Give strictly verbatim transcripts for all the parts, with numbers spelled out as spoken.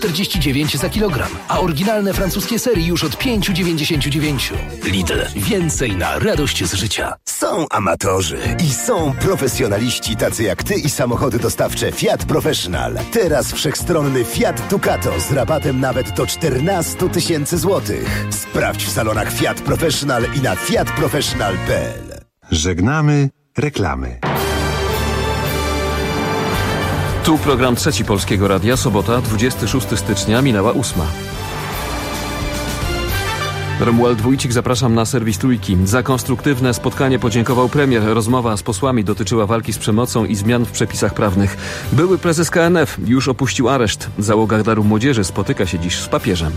czterdzieści dziewięć za kilogram, a oryginalne francuskie serii już od pięć dziewięćdziesiąt dziewięć. Lidl. Więcej na radość z życia. Są amatorzy i są profesjonaliści tacy jak ty i samochody dostawcze Fiat Professional. Teraz wszechstronny Fiat Ducato z rabatem nawet do czternaście tysięcy złotych. Sprawdź w salonach Fiat Professional i na fiat professional kropka p l. Żegnamy reklamy. Tu program Trzeci Polskiego Radia, sobota, dwudziestego szóstego stycznia, minęła ósma. Romuald Wójcik, zapraszam na serwis Trójki. Za konstruktywne spotkanie podziękował premier. Rozmowa z posłami dotyczyła walki z przemocą i zmian w przepisach prawnych. Były prezes K N F już opuścił areszt. Załoga Daru Młodzieży spotyka się dziś z papieżem.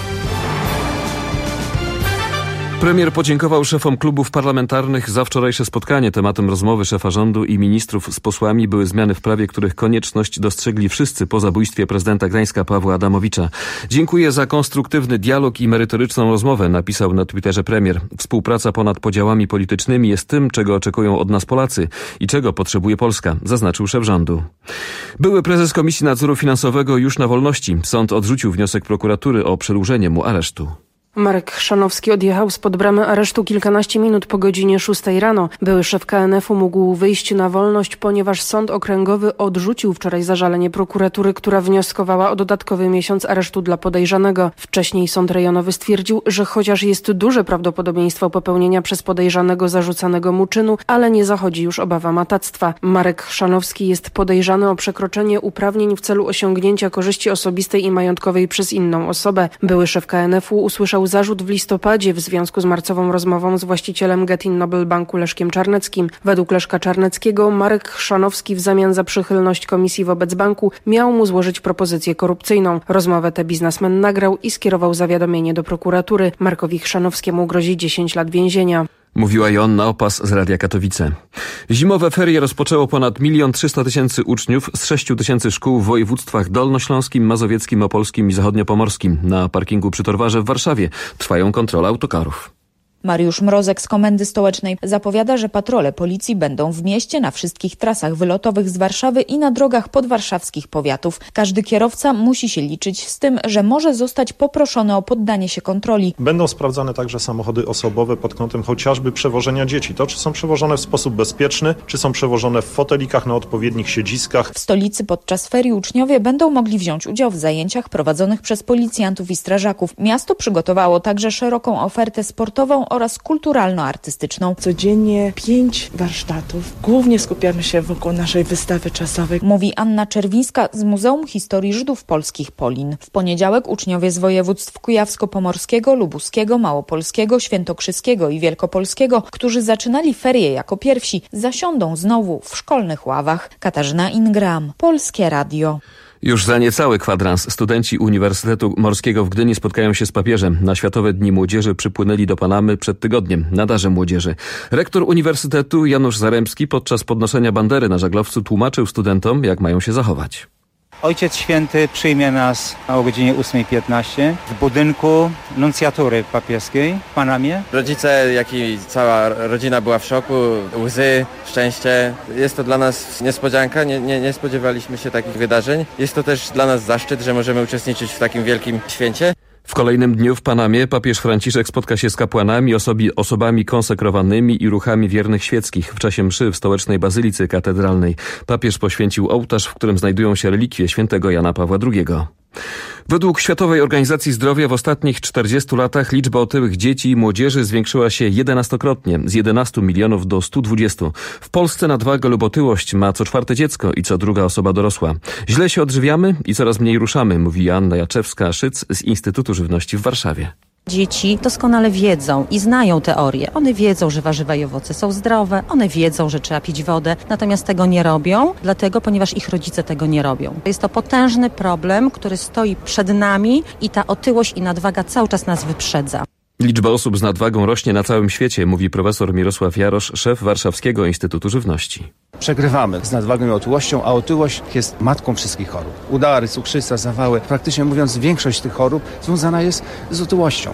Premier podziękował szefom klubów parlamentarnych za wczorajsze spotkanie. Tematem rozmowy szefa rządu i ministrów z posłami były zmiany w prawie, których konieczność dostrzegli wszyscy po zabójstwie prezydenta Gdańska Pawła Adamowicza. Dziękuję za konstruktywny dialog i merytoryczną rozmowę, napisał na Twitterze premier. Współpraca ponad podziałami politycznymi jest tym, czego oczekują od nas Polacy i czego potrzebuje Polska, zaznaczył szef rządu. Były prezes Komisji Nadzoru Finansowego już na wolności. Sąd odrzucił wniosek prokuratury o przedłużenie mu aresztu. Marek Chrzanowski odjechał spod bramy aresztu kilkanaście minut po godzinie szóstej rano. Były szef K N F u mógł wyjść na wolność, ponieważ sąd okręgowy odrzucił wczoraj zażalenie prokuratury, która wnioskowała o dodatkowy miesiąc aresztu dla podejrzanego. Wcześniej sąd rejonowy stwierdził, że chociaż jest duże prawdopodobieństwo popełnienia przez podejrzanego zarzucanego mu czynu, ale nie zachodzi już obawa matactwa. Marek Chrzanowski jest podejrzany o przekroczenie uprawnień w celu osiągnięcia korzyści osobistej i majątkowej przez inną osobę. Były szef K N F u usłyszał zarzut w listopadzie w związku z marcową rozmową z właścicielem Getin Nobel Banku Leszkiem Czarneckim. Według Leszka Czarneckiego Marek Chrzanowski w zamian za przychylność komisji wobec banku miał mu złożyć propozycję korupcyjną. Rozmowę tę biznesmen nagrał i skierował zawiadomienie do prokuratury. Markowi Chrzanowskiemu grozi dziesięć lat więzienia. Mówiła Joanna Opas z Radia Katowice. Zimowe ferie rozpoczęło ponad milion trzysta tysięcy uczniów z sześciu tysięcy szkół w województwach dolnośląskim, mazowieckim, opolskim i zachodniopomorskim. Na parkingu przy Torwarze w Warszawie trwają kontrole autokarów. Mariusz Mrozek z Komendy Stołecznej zapowiada, że patrole policji będą w mieście, na wszystkich trasach wylotowych z Warszawy i na drogach podwarszawskich powiatów. Każdy kierowca musi się liczyć z tym, że może zostać poproszony o poddanie się kontroli. Będą sprawdzane także samochody osobowe pod kątem chociażby przewożenia dzieci. To, czy są przewożone w sposób bezpieczny, czy są przewożone w fotelikach na odpowiednich siedziskach. W stolicy podczas ferii uczniowie będą mogli wziąć udział w zajęciach prowadzonych przez policjantów i strażaków. Miasto przygotowało także szeroką ofertę sportową oraz kulturalno-artystyczną. Codziennie pięć warsztatów. Głównie skupiamy się wokół naszej wystawy czasowej. Mówi Anna Czerwińska z Muzeum Historii Żydów Polskich Polin. W poniedziałek uczniowie z województw kujawsko-pomorskiego, lubuskiego, małopolskiego, świętokrzyskiego i wielkopolskiego, którzy zaczynali ferie jako pierwsi, zasiądą znowu w szkolnych ławach. Katarzyna Ingram, Polskie Radio. Już za niecały kwadrans studenci Uniwersytetu Morskiego w Gdyni spotkają się z papieżem. Na Światowe Dni Młodzieży przypłynęli do Panamy przed tygodniem na Darze Młodzieży. Rektor Uniwersytetu Janusz Zaremski podczas podnoszenia bandery na żaglowcu tłumaczył studentom, jak mają się zachować. Ojciec Święty przyjmie nas o godzinie ósmej piętnaście w budynku nuncjatury papieskiej w Panamie. Rodzice, jak i cała rodzina była w szoku, łzy, szczęście. Jest to dla nas niespodzianka, nie, nie, nie spodziewaliśmy się takich wydarzeń. Jest to też dla nas zaszczyt, że możemy uczestniczyć w takim wielkim święcie. W kolejnym dniu w Panamie papież Franciszek spotka się z kapłanami, osobi, osobami konsekrowanymi i ruchami wiernych świeckich w czasie mszy w stołecznej bazylicy katedralnej. Papież poświęcił ołtarz, w którym znajdują się relikwie świętego Jana Pawła drugiego. Według Światowej Organizacji Zdrowia w ostatnich czterdziestu latach liczba otyłych dzieci i młodzieży zwiększyła się jedenastokrotnie, z jedenastu milionów do stu dwudziestu. W Polsce nadwagę lub otyłość ma co czwarte dziecko i co druga osoba dorosła. Źle się odżywiamy i coraz mniej ruszamy, mówi Joanna Jaczewska-Szyc z Instytutu Żywności w Warszawie. Dzieci doskonale wiedzą i znają teorię. One wiedzą, że warzywa i owoce są zdrowe, one wiedzą, że trzeba pić wodę, natomiast tego nie robią, dlatego, ponieważ ich rodzice tego nie robią. Jest to potężny problem, który stoi przed nami i ta otyłość i nadwaga cały czas nas wyprzedza. Liczba osób z nadwagą rośnie na całym świecie, mówi profesor Mirosław Jarosz, szef Warszawskiego Instytutu Żywności. Przegrywamy z nadwagą i otyłością, a otyłość jest matką wszystkich chorób. Udary, cukrzyca, zawały, praktycznie mówiąc większość tych chorób związana jest z otyłością.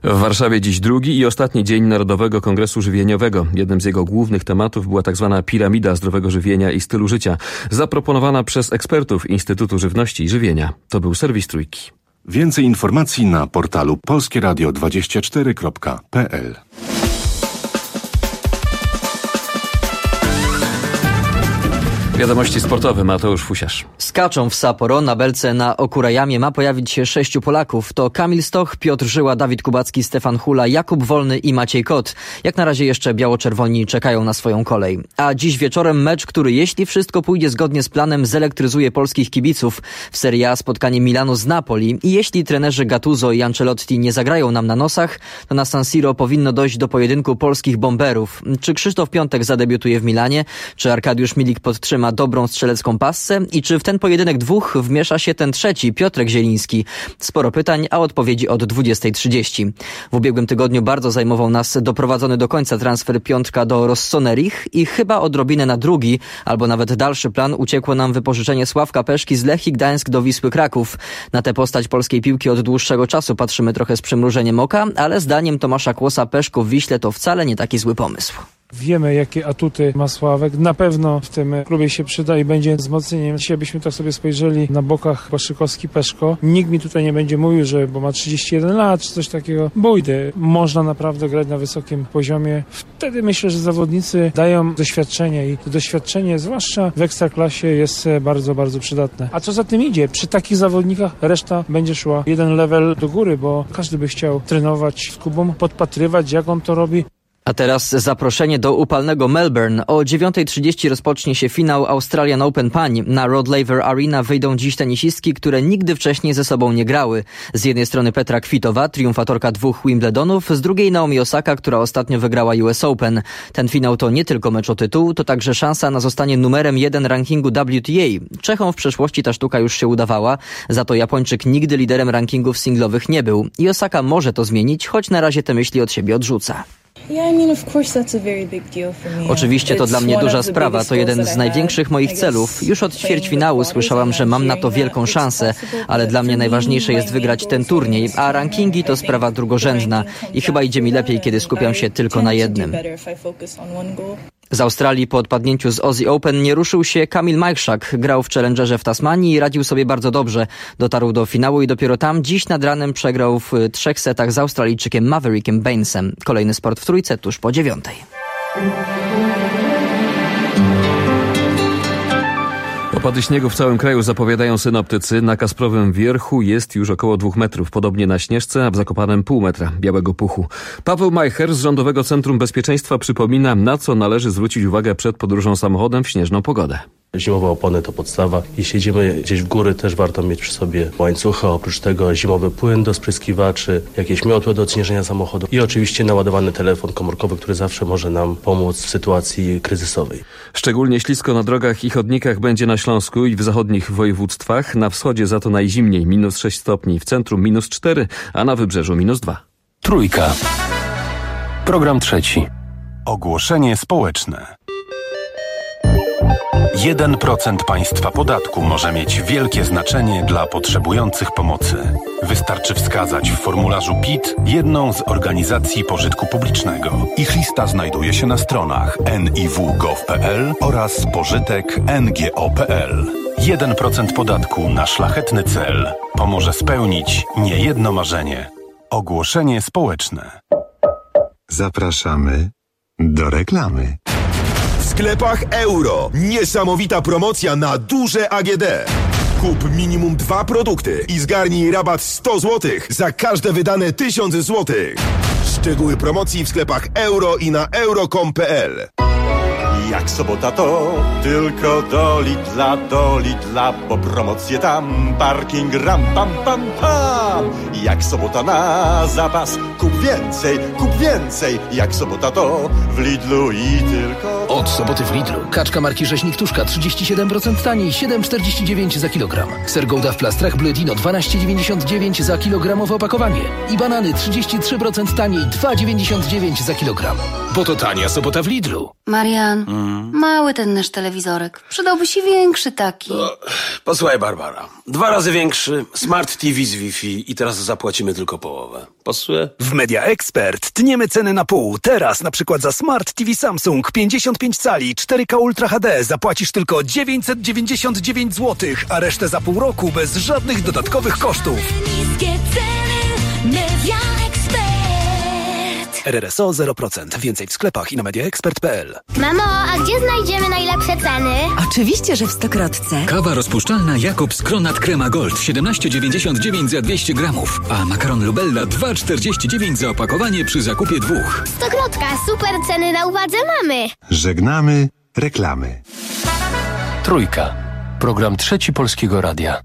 W Warszawie dziś drugi i ostatni dzień Narodowego Kongresu Żywieniowego. Jednym z jego głównych tematów była tzw. piramida zdrowego żywienia i stylu życia, zaproponowana przez ekspertów Instytutu Żywności i Żywienia. To był serwis Trójki. Więcej informacji na portalu polskie radio dwadzieścia cztery kropka p l. Wiadomości sportowe, Mateusz Fusiarz. Skaczą w Sapporo. Na belce na Okurajamie ma pojawić się sześciu Polaków. To Kamil Stoch, Piotr Żyła, Dawid Kubacki, Stefan Hula, Jakub Wolny i Maciej Kot. Jak na razie jeszcze biało-czerwoni czekają na swoją kolej. A dziś wieczorem mecz, który jeśli wszystko pójdzie zgodnie z planem, zelektryzuje polskich kibiców. W Serie A spotkanie Milanu z Napoli. I jeśli trenerzy Gattuso i Ancelotti nie zagrają nam na nosach, to na San Siro powinno dojść do pojedynku polskich bomberów. Czy Krzysztof Piątek zadebiutuje w Milanie? Czy Arkadiusz Milik podtrzyma dobrą strzelecką passę i czy w ten pojedynek dwóch wmiesza się ten trzeci, Piotrek Zieliński? Sporo pytań, a odpowiedzi od dwudziestej trzydzieści. W ubiegłym tygodniu bardzo zajmował nas doprowadzony do końca transfer Piątka do Rossoneri i chyba odrobinę na drugi, albo nawet dalszy plan uciekło nam wypożyczenie Sławka Peszki z Lechii Gdańsk do Wisły Kraków. Na tę postać polskiej piłki od dłuższego czasu patrzymy trochę z przymrużeniem oka, ale zdaniem Tomasza Kłosa Peszko w Wiśle to wcale nie taki zły pomysł. Wiemy, jakie atuty ma Sławek. Na pewno w tym klubie się przyda i będzie wzmocnieniem. Dzisiaj byśmy tak sobie spojrzeli na bokach Błaszczykowski, Peszko. Nikt mi tutaj nie będzie mówił, że bo ma trzydzieści jeden lat czy coś takiego. Bójdy. Można naprawdę grać na wysokim poziomie. Wtedy myślę, że zawodnicy dają doświadczenie i to doświadczenie, zwłaszcza w Ekstraklasie, jest bardzo, bardzo przydatne. A co za tym idzie? Przy takich zawodnikach reszta będzie szła jeden level do góry, bo każdy by chciał trenować z Kubą, podpatrywać, jak on to robi. A teraz zaproszenie do upalnego Melbourne. O dziewiątej trzydzieści rozpocznie się finał Australian Open Pań. Na Rod Laver Arena wyjdą dziś tenisistki, które nigdy wcześniej ze sobą nie grały. Z jednej strony Petra Kvitova, triumfatorka dwóch Wimbledonów, z drugiej Naomi Osaka, która ostatnio wygrała U S Open. Ten finał to nie tylko mecz o tytuł, to także szansa na zostanie numerem jeden rankingu W T A. Czechom w przeszłości ta sztuka już się udawała, za to Japończyk nigdy liderem rankingów singlowych nie był. I Osaka może to zmienić, choć na razie te myśli od siebie odrzuca. Oczywiście to dla mnie duża sprawa, to jeden z największych moich celów. Już od ćwierćfinału słyszałam, że mam na to wielką szansę, ale dla mnie najważniejsze jest wygrać ten turniej, a rankingi to sprawa drugorzędna i chyba idzie mi lepiej, kiedy skupiam się tylko na jednym. Z Australii po odpadnięciu z Aussie Open nie ruszył się Kamil Majchrzak. Grał w Challengerze w Tasmanii i radził sobie bardzo dobrze. Dotarł do finału i dopiero tam dziś nad ranem przegrał w trzech setach z Australijczykiem Maverickiem Bainesem. Kolejny sport w Trójce tuż po dziewiątej. Opady śniegu w całym kraju zapowiadają synoptycy. Na Kasprowym Wierchu jest już około dwóch metrów, podobnie na Śnieżce, a w Zakopanem pół metra białego puchu. Paweł Majcher z Rządowego Centrum Bezpieczeństwa przypomina, na co należy zwrócić uwagę przed podróżą samochodem w śnieżną pogodę. Zimowe opony to podstawa. Jeśli jedziemy gdzieś w góry, też warto mieć przy sobie łańcuchy, oprócz tego zimowy płyn do spryskiwaczy, jakieś miotły do odśnieżenia samochodu i oczywiście naładowany telefon komórkowy, który zawsze może nam pomóc w sytuacji kryzysowej. Szczególnie ślisko na drogach i chodnikach będzie na Śląsku i w zachodnich województwach. Na wschodzie za to najzimniej, minus sześć stopni, w centrum minus cztery, a na wybrzeżu minus dwa. Trójka. Program trzeci. Ogłoszenie społeczne. jeden procent państwa podatku może mieć wielkie znaczenie dla potrzebujących pomocy. Wystarczy wskazać w formularzu P I T jedną z organizacji pożytku publicznego. Ich lista znajduje się na stronach en i w kropka gov kropka p l oraz pożytek kropka n g o kropka p l. jeden procent podatku na szlachetny cel pomoże spełnić niejedno marzenie. Ogłoszenie społeczne. Zapraszamy do reklamy. W sklepach Euro niesamowita promocja na duże A G D. Kup minimum dwa produkty i zgarnij rabat sto złotych za każde wydane tysiąc złotych. Szczegóły promocji w sklepach Euro i na euro kropka com kropka p l. Jak sobota to tylko do Lidla, do Lidla, bo promocje tam, parking ram pam pam pam. Jak sobota na zapas, kup więcej, kup więcej. Jak sobota to w Lidlu i tylko Od soboty w Lidlu kaczka marki Rzeźnik Tuszka trzydzieści siedem procent taniej, siedem czterdzieści dziewięć za kilogram. Ser Gouda w plastrach Bledino dwanaście dziewięćdziesiąt dziewięć za kilogramowe opakowanie. I banany trzydzieści trzy procent taniej, dwa dziewięćdziesiąt dziewięć za kilogram. Bo to tania sobota w Lidlu. Marian, mm. mały ten nasz telewizorek. Przydałby się większy taki. No, posłuchaj, Barbara. Dwa razy większy, Smart T V z Wi-Fi i teraz zapłacimy tylko połowę. Pasuje? W Media Expert tniemy ceny na pół. Teraz na przykład za Smart T V Samsung pięćdziesiąt pięć cali cztery K Ultra H D zapłacisz tylko dziewięćset dziewięćdziesiąt dziewięć złotych, a resztę za pół roku bez żadnych dodatkowych kosztów. Niskie ceny, Media Expert. R R S O zero procent. Więcej w sklepach i na media expert kropka p l. Mamo, a gdzie znajdziemy najlepsze ceny? Oczywiście, że w Stokrotce. Kawa rozpuszczalna Jakobs Kronat Crema Gold siedemnaście dziewięćdziesiąt dziewięć za dwieście gramów, a makaron Lubella dwa czterdzieści dziewięć za opakowanie przy zakupie dwóch. Stokrotka, super ceny na uwadze mamy. Żegnamy reklamy. Trójka. Program Trzeci Polskiego Radia.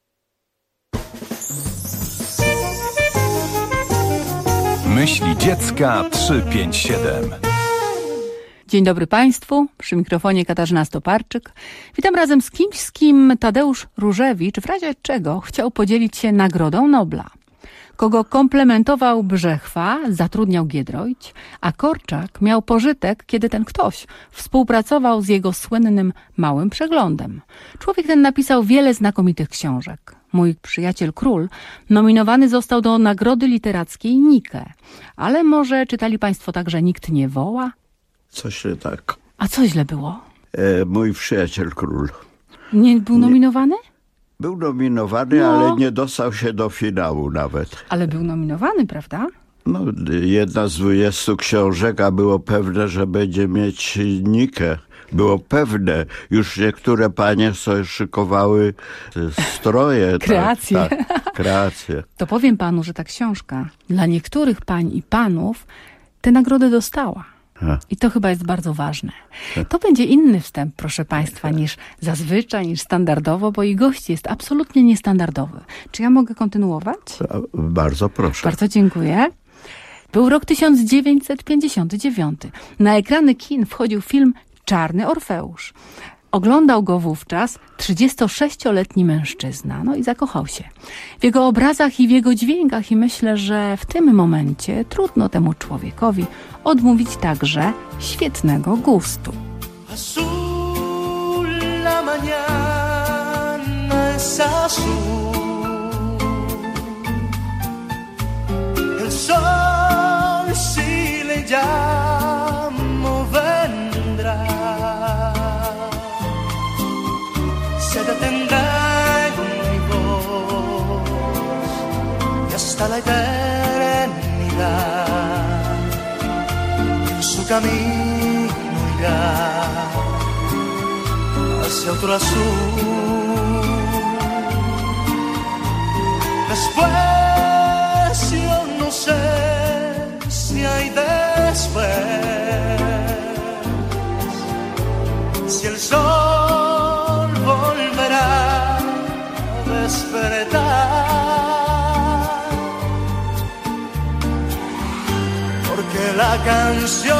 Myśli dziecka trzysta pięćdziesiąt siedem. Dzień dobry Państwu, przy mikrofonie Katarzyna Stoparczyk. Witam razem z kimś, z kim Tadeusz Różewicz w razie czego chciał podzielić się Nagrodą Nobla. Kogo komplementował Brzechwa, zatrudniał Giedroyć, a Korczak miał pożytek, kiedy ten ktoś współpracował z jego słynnym Małym Przeglądem. Człowiek ten napisał wiele znakomitych książek. Mój przyjaciel Król nominowany został do Nagrody Literackiej Nike. Ale może czytali Państwo także Nikt nie woła? Coś nie tak. A co źle było? E, mój przyjaciel Król. Nie był nominowany? Był nominowany, no. ale nie dostał się do finału nawet. Ale był nominowany, prawda? No, jedna z dwudziestu książek, a było pewne, że będzie mieć Nikę. Było pewne. Już niektóre panie sobie szykowały stroje. Kreacje. Tak, tak, kreacje. To powiem panu, że ta książka dla niektórych pań i panów tę nagrodę dostała. Ha. I to chyba jest bardzo ważne. To będzie inny wstęp, proszę Państwa, niż zazwyczaj, niż standardowo, bo i gość jest absolutnie niestandardowy. Czy ja mogę kontynuować? Bardzo proszę. Bardzo dziękuję. Był rok tysiąc dziewięćset pięćdziesiąty dziewiąty. Na ekrany kin wchodził film Czarny Orfeusz. Oglądał go wówczas trzydziestosześcioletni mężczyzna, no i zakochał się w jego obrazach i w jego dźwiękach i myślę, że w tym momencie trudno temu człowiekowi odmówić także świetnego gustu. Azul la mañana es azul. El sol si le llamo vendrá. Se detendrá en mi voz y hasta la eternidad en su camino irá hacia otro azul. Después yo no sé si hay después, si el sol volverá a despertar, porque la canción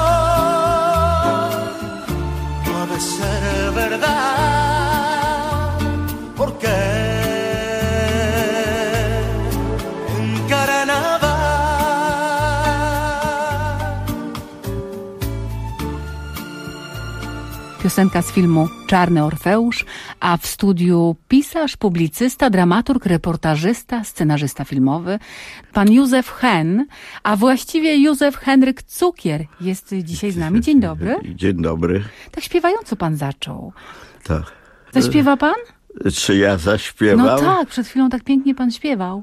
no ha de ser verdad, porque en carnaval Piosenka z filmu Czarny Orfeusz, a w studiu pisarz, publicysta, dramaturg, reportażysta, scenarzysta filmowy, pan Józef Hen, a właściwie Józef Henryk Cukier jest dzisiaj z nami. Dzień dobry. Dzień dobry. Tak śpiewająco pan zaczął. Tak. Zaśpiewa pan? Czy ja zaśpiewam? No tak, przed chwilą tak pięknie pan śpiewał.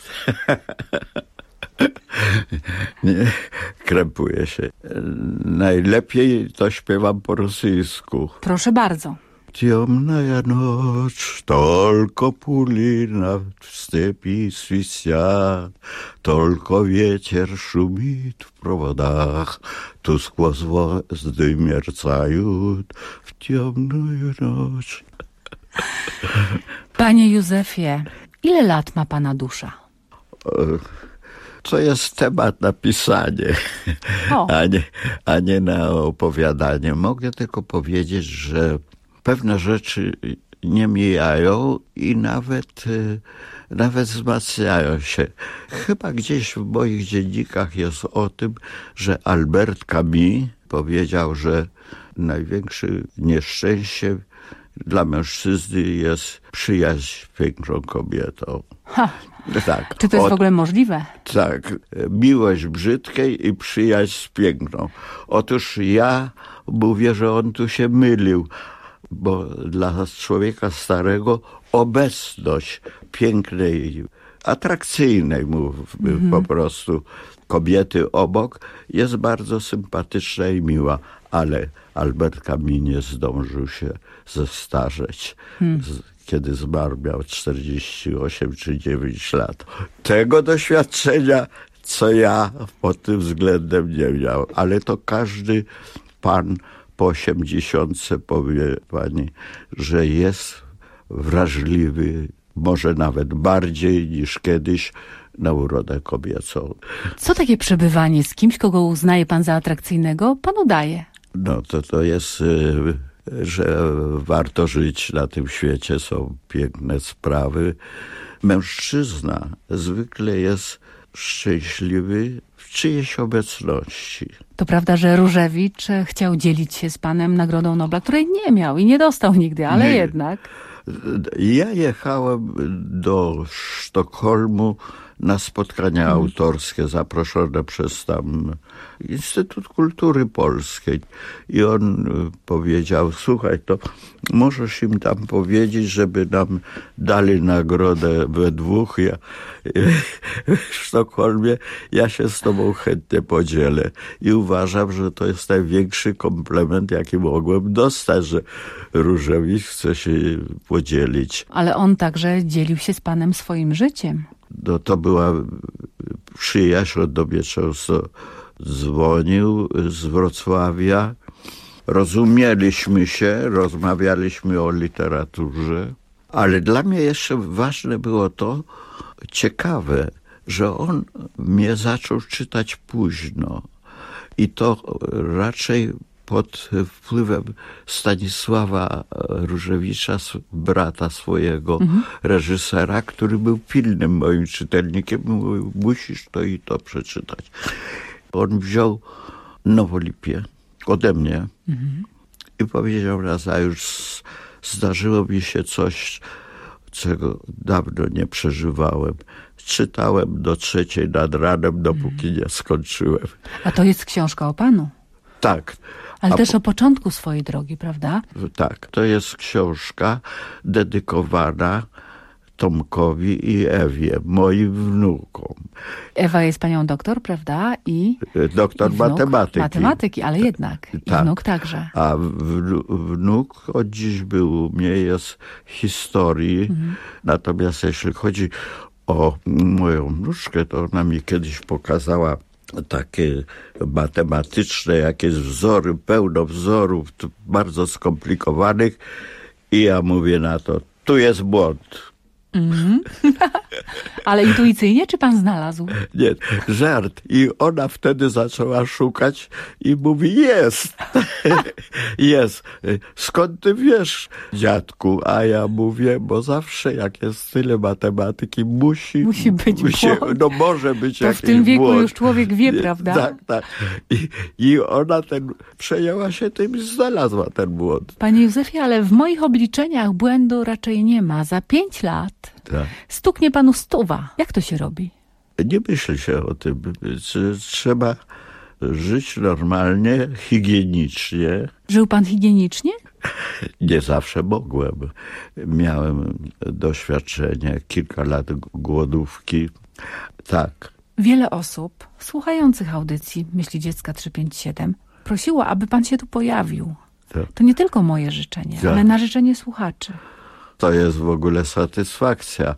Nie, krępuję się. Najlepiej to śpiewam po rosyjsku. Proszę bardzo. Темная ночь, только пулина в степи свистят, только ветер шумит в проводах, тускло звезды мерцают в темную ночь. Panie Józefie, ile lat ma pana dusza? To jest temat na pisanie, a nie, a nie na opowiadanie. Mogę tylko powiedzieć, że pewne rzeczy nie mijają i nawet, nawet wzmacniają się. Chyba gdzieś w moich dziennikach jest o tym, że Albert Camus powiedział, że największe nieszczęście dla mężczyzny jest przyjaźń z piękną kobietą. Ha. Tak. Czy to jest Od, w ogóle możliwe? Tak. Miłość brzydkiej i przyjaźń z piękną. Otóż ja mówię, że on tu się mylił, bo dla człowieka starego obecność pięknej, atrakcyjnej mu mm-hmm. po prostu kobiety obok jest bardzo sympatyczna i miła, ale Albert Camus nie zdążył się zestarzeć. Hmm. Kiedy zmarł, miał czterdzieści osiem czy dziewięć lat. Tego doświadczenia, co ja pod tym względem nie miał. Ale to każdy pan po osiemdziesiątce powie pani, że jest wrażliwy, może nawet bardziej niż kiedyś, na urodę kobiecą. Co takie przebywanie z kimś, kogo uznaje pan za atrakcyjnego, panu daje? No to to jest, że warto żyć na tym świecie, są piękne sprawy. Mężczyzna zwykle jest szczęśliwy w czyjejś obecności. To prawda, że Różewicz chciał dzielić się z panem Nagrodą Nobla, której nie miał i nie dostał nigdy, ale nie. jednak. Ja jechałem do Sztokholmu na spotkania hmm. autorskie zaproszone przez tam Instytut Kultury Polskiej i on powiedział, słuchaj, to możesz im tam powiedzieć, żeby nam dali nagrodę we dwóch. Ja, w Sztokholmie ja się z tobą chętnie podzielę i uważam, że to jest największy komplement, jaki mogłem dostać, że Różewicz chce się podzielić. Ale on także dzielił się z panem swoim życiem. No, to była przyjaźń, on do mnie często dzwonił z Wrocławia. Rozumieliśmy się, rozmawialiśmy o literaturze, ale dla mnie jeszcze ważne było to, ciekawe, że on mnie zaczął czytać późno i to raczej pod wpływem Stanisława Różewicza, brata swojego, mhm. reżysera, który był pilnym moim czytelnikiem. Mówił, musisz to i to przeczytać. On wziął Nowolipię ode mnie mhm. i powiedział raz, a już zdarzyło mi się coś, czego dawno nie przeżywałem. Czytałem do trzeciej nad ranem, dopóki mhm. nie skończyłem. A to jest książka o panu? Tak. Ale A też po... o początku swojej drogi, prawda? Tak, to jest książka dedykowana Tomkowi i Ewie, moim wnukom. Ewa jest panią doktor, prawda? I doktor i wnuk, matematyki. Matematyki, ale jednak. I tak. wnuk także. A wnuk od dziś był u mnie, jest historii. Mhm. Natomiast jeśli chodzi o moją wnuczkę, to ona mi kiedyś pokazała takie matematyczne jakieś wzory, pełno wzorów bardzo skomplikowanych i ja mówię na to, tu jest błąd. Mm. Ale intuicyjnie, czy pan znalazł? Nie, żart. I ona wtedy zaczęła szukać i mówi, jest. Jest. Skąd ty wiesz, dziadku? A ja mówię, bo zawsze jak jest tyle matematyki, musi... Musi być musi, błąd. No może być to jakiś w tym wieku błąd. Już człowiek wie, prawda? Tak, tak. I, i ona ten, przejęła się tym i znalazła ten błąd. Panie Józefie, ale w moich obliczeniach błędu raczej nie ma. Za pięć lat tak. stuknie panu stuwa. Jak to się robi? Nie myśli się o tym. Trzeba żyć normalnie, higienicznie. Żył pan higienicznie? Nie zawsze mogłem. Miałem doświadczenie, kilka lat głodówki. Tak. Wiele osób słuchających audycji Myśli Dziecka trzysta pięćdziesiąt siedem prosiło, aby pan się tu pojawił. Tak. To nie tylko moje życzenie, tak. ale na życzenie słuchaczy. To jest w ogóle satysfakcja.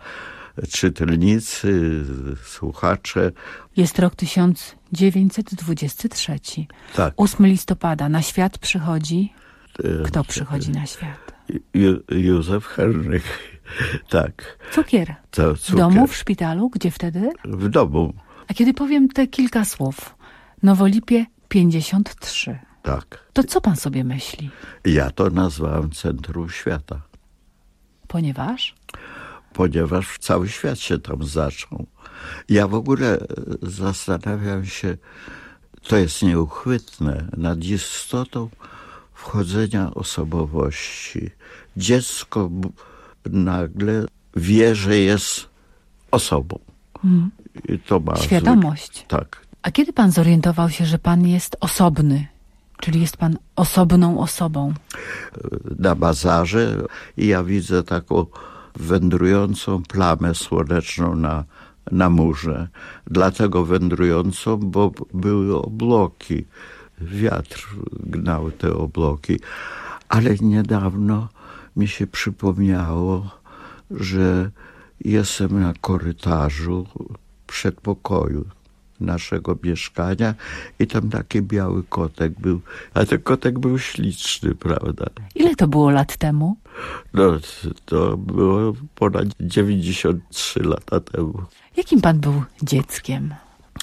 Czytelnicy, słuchacze. Jest rok tysiąc dziewięćset dwudziesty trzeci. Tak. ósmego listopada na świat przychodzi... Kto przychodzi na świat? Ju, Józef Henryk. Tak. Cukier. To, cukier. W domu, w szpitalu? Gdzie wtedy? W domu. A kiedy powiem te kilka słów, Nowolipie pięćdziesiąt trzy, Tak. to co pan sobie myśli? Ja to nazwałem centrum świata. Ponieważ? Ponieważ cały świat się tam zaczął. Ja w ogóle zastanawiam się, to jest nieuchwytne, nad istotą wchodzenia osobowości. Dziecko nagle wie, że jest osobą. Hmm. I to ma Świadomość. Zwykle, tak. A kiedy pan zorientował się, że pan jest osobny? Czyli jest pan osobną osobą? Na bazarze i ja widzę taką wędrującą plamę słoneczną na, na murze. Dlatego wędrującą, bo były obłoki. Wiatr gnał te obłoki. Ale niedawno mi się przypomniało, że jestem na korytarzu przedpokoju naszego mieszkania i tam taki biały kotek był, a ten kotek był śliczny, prawda? Ile to było lat temu? No, to było ponad dziewięćdziesiąt trzy lata temu. Jakim pan był dzieckiem?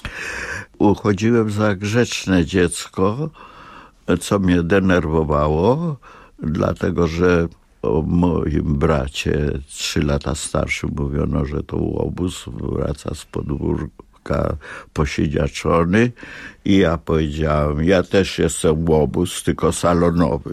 Uchodziłem za grzeczne dziecko, co mnie denerwowało, dlatego że o moim bracie, trzy lata starszy, mówiono, że to łobuz, wraca z podwórka posiedziaczony i ja powiedziałem, ja też jestem łobuz, tylko salonowy.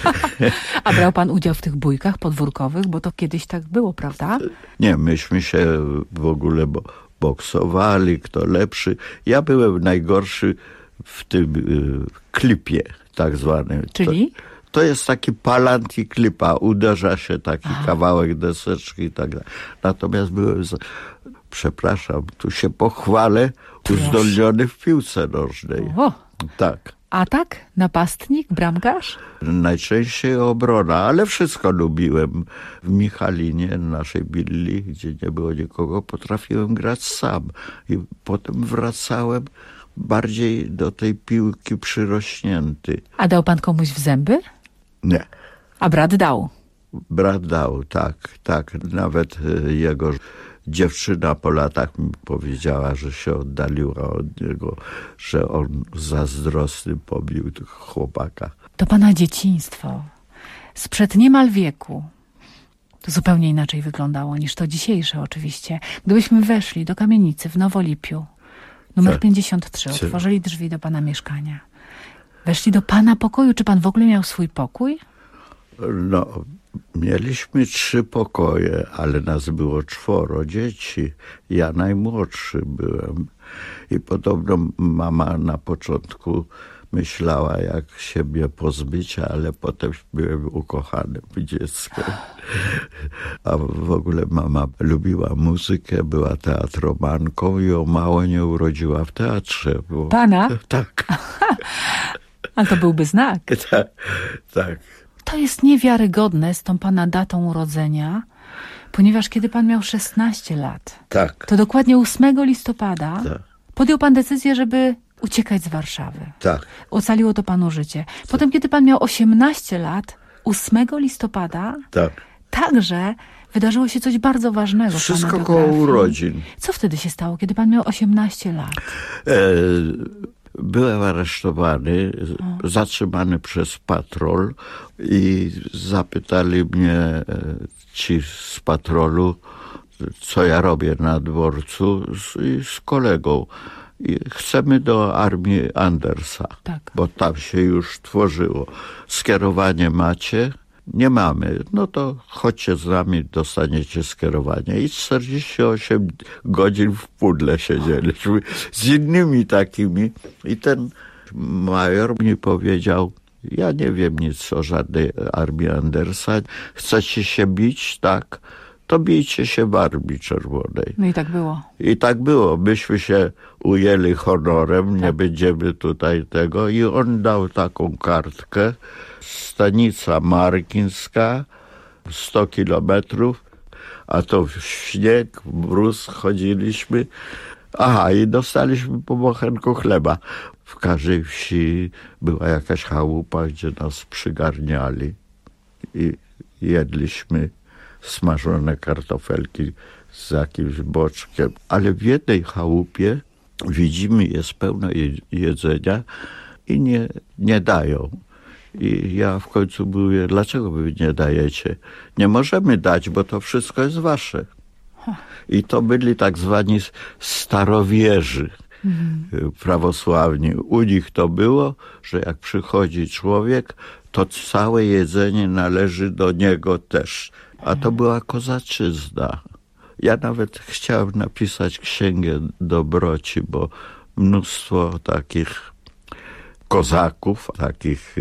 A brał pan udział w tych bójkach podwórkowych, bo to kiedyś tak było, prawda? Nie, myśmy się w ogóle bo boksowali, kto lepszy. Ja byłem najgorszy w tym y, klipie tak zwanym. Czyli? To, to jest taki palant i klipa, uderza się taki Aha. kawałek deseczki i tak dalej. Natomiast byłem, z... przepraszam, tu się pochwalę, uzdolniony w piłce nożnej. O. Tak. Atak? Napastnik? Bramkarz? Najczęściej obrona, ale wszystko lubiłem. W Michalinie, naszej willi, gdzie nie było nikogo, potrafiłem grać sam. I potem wracałem bardziej do tej piłki przyrośnięty. A dał pan komuś w zęby? Nie. A brat dał? Brat dał, tak, tak. Nawet jego dziewczyna po latach mi powiedziała, że się oddaliła od niego, że on zazdrosny pobił tych chłopaka. To pana dzieciństwo. Sprzed niemal wieku. To zupełnie inaczej wyglądało niż to dzisiejsze oczywiście. Gdybyśmy weszli do kamienicy w Nowolipiu, numer Co? pięćdziesiąt trzy, Co? otworzyli drzwi do pana mieszkania. Weszli do pana pokoju. Czy pan w ogóle miał swój pokój? No, mieliśmy trzy pokoje, ale nas było czworo dzieci. Ja najmłodszy byłem. I podobno mama na początku myślała, jak siebie pozbyć, ale potem byłem ukochanym dzieckiem. A w ogóle mama lubiła muzykę, była teatromanką i o mało nie urodziła w teatrze. Bo... Pana? Tak. Ale to byłby znak. tak, tak. To jest niewiarygodne z tą pana datą urodzenia, ponieważ kiedy pan miał szesnaście lat, tak. to dokładnie ósmego listopada tak. podjął pan decyzję, żeby uciekać z Warszawy. Tak. Ocaliło to panu życie. Potem, kiedy pan miał osiemnaście lat, ósmego listopada, tak. także wydarzyło się coś bardzo ważnego. Wszystko koło urodzin. Co wtedy się stało, kiedy pan miał osiemnaście lat? E, byłem aresztowany, o. zatrzymany przez patrol i zapytali mnie ci z patrolu, co ja robię na dworcu z, z kolegą. I chcemy do armii Andersa, tak. bo tam się już tworzyło. Skierowanie macie? Nie mamy. No to chodźcie z nami, dostaniecie skierowanie. I czterdzieści osiem godzin w pudle siedzieliśmy z innymi takimi. I ten major mi powiedział, ja nie wiem nic o żadnej armii Andersa. Chcecie się bić? Tak. To bijcie się w Armii Czerwonej. No i tak było. I tak było. Myśmy się ujęli honorem, tak. nie będziemy tutaj tego. I on dał taką kartkę. Stanica Markińska, sto kilometrów, a to w śnieg, w mróz chodziliśmy. Aha, i dostaliśmy po bochenku chleba. W każdej wsi była jakaś chałupa, gdzie nas przygarniali. I jedliśmy smażone kartofelki z jakimś boczkiem. Ale w jednej chałupie widzimy, jest pełno jedzenia i nie, nie dają. I ja w końcu mówię, dlaczego wy nie dajecie? Nie możemy dać, bo to wszystko jest wasze. I to byli tak zwani starowierzy mhm. prawosławni. U nich to było, że jak przychodzi człowiek, to całe jedzenie należy do niego też. A to była kozaczyzna. Ja nawet chciałem napisać księgę dobroci, bo mnóstwo takich kozaków, takich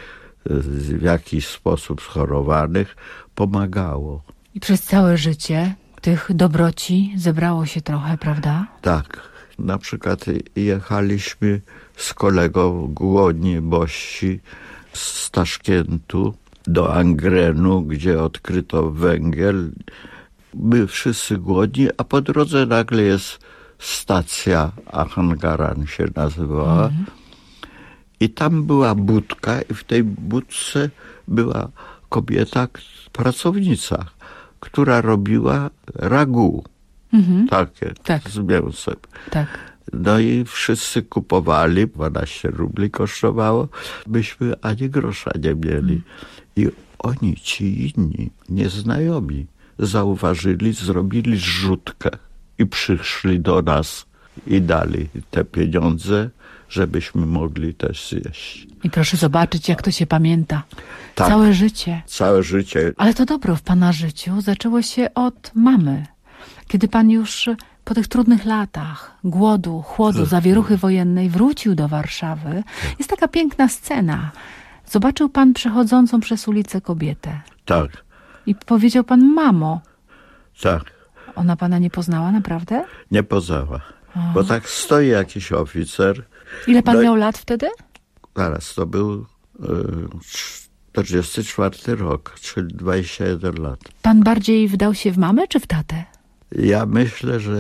w jakiś sposób schorowanych, pomagało. I przez całe życie tych dobroci zebrało się trochę, prawda? Tak. Na przykład jechaliśmy z kolegą głodni, bości z Taszkentu do Angrenu, gdzie odkryto węgiel. My wszyscy głodni, a po drodze nagle jest stacja Achangaran się nazywała. Mhm. I tam była budka i w tej budce była kobieta, pracownica, która robiła ragu. Mhm. Takie, tak. Z mięsem. Tak. No i wszyscy kupowali, dwanaście rubli kosztowało, myśmy ani grosza nie mieli. I oni, ci inni, nieznajomi, zauważyli, zrobili zrzutkę i przyszli do nas i dali te pieniądze, żebyśmy mogli też zjeść. I proszę zobaczyć, jak to się pamięta. Tak, całe życie. Całe życie. Ale to dobro w pana życiu zaczęło się od mamy. Kiedy pan już po tych trudnych latach głodu, chłodu, zawieruchy wojennej wrócił do Warszawy, jest taka piękna scena. Zobaczył pan przechodzącą przez ulicę kobietę. Tak. I powiedział pan, mamo. Tak. Ona pana nie poznała naprawdę? Nie poznała. O. Bo tak stoi jakiś oficer. Ile pan no miał lat wtedy? Zaraz, to był y, czterdziesty czwarty rok, czyli dwadzieścia jeden lat. Pan bardziej wdał się w mamę czy w tatę? Ja myślę, że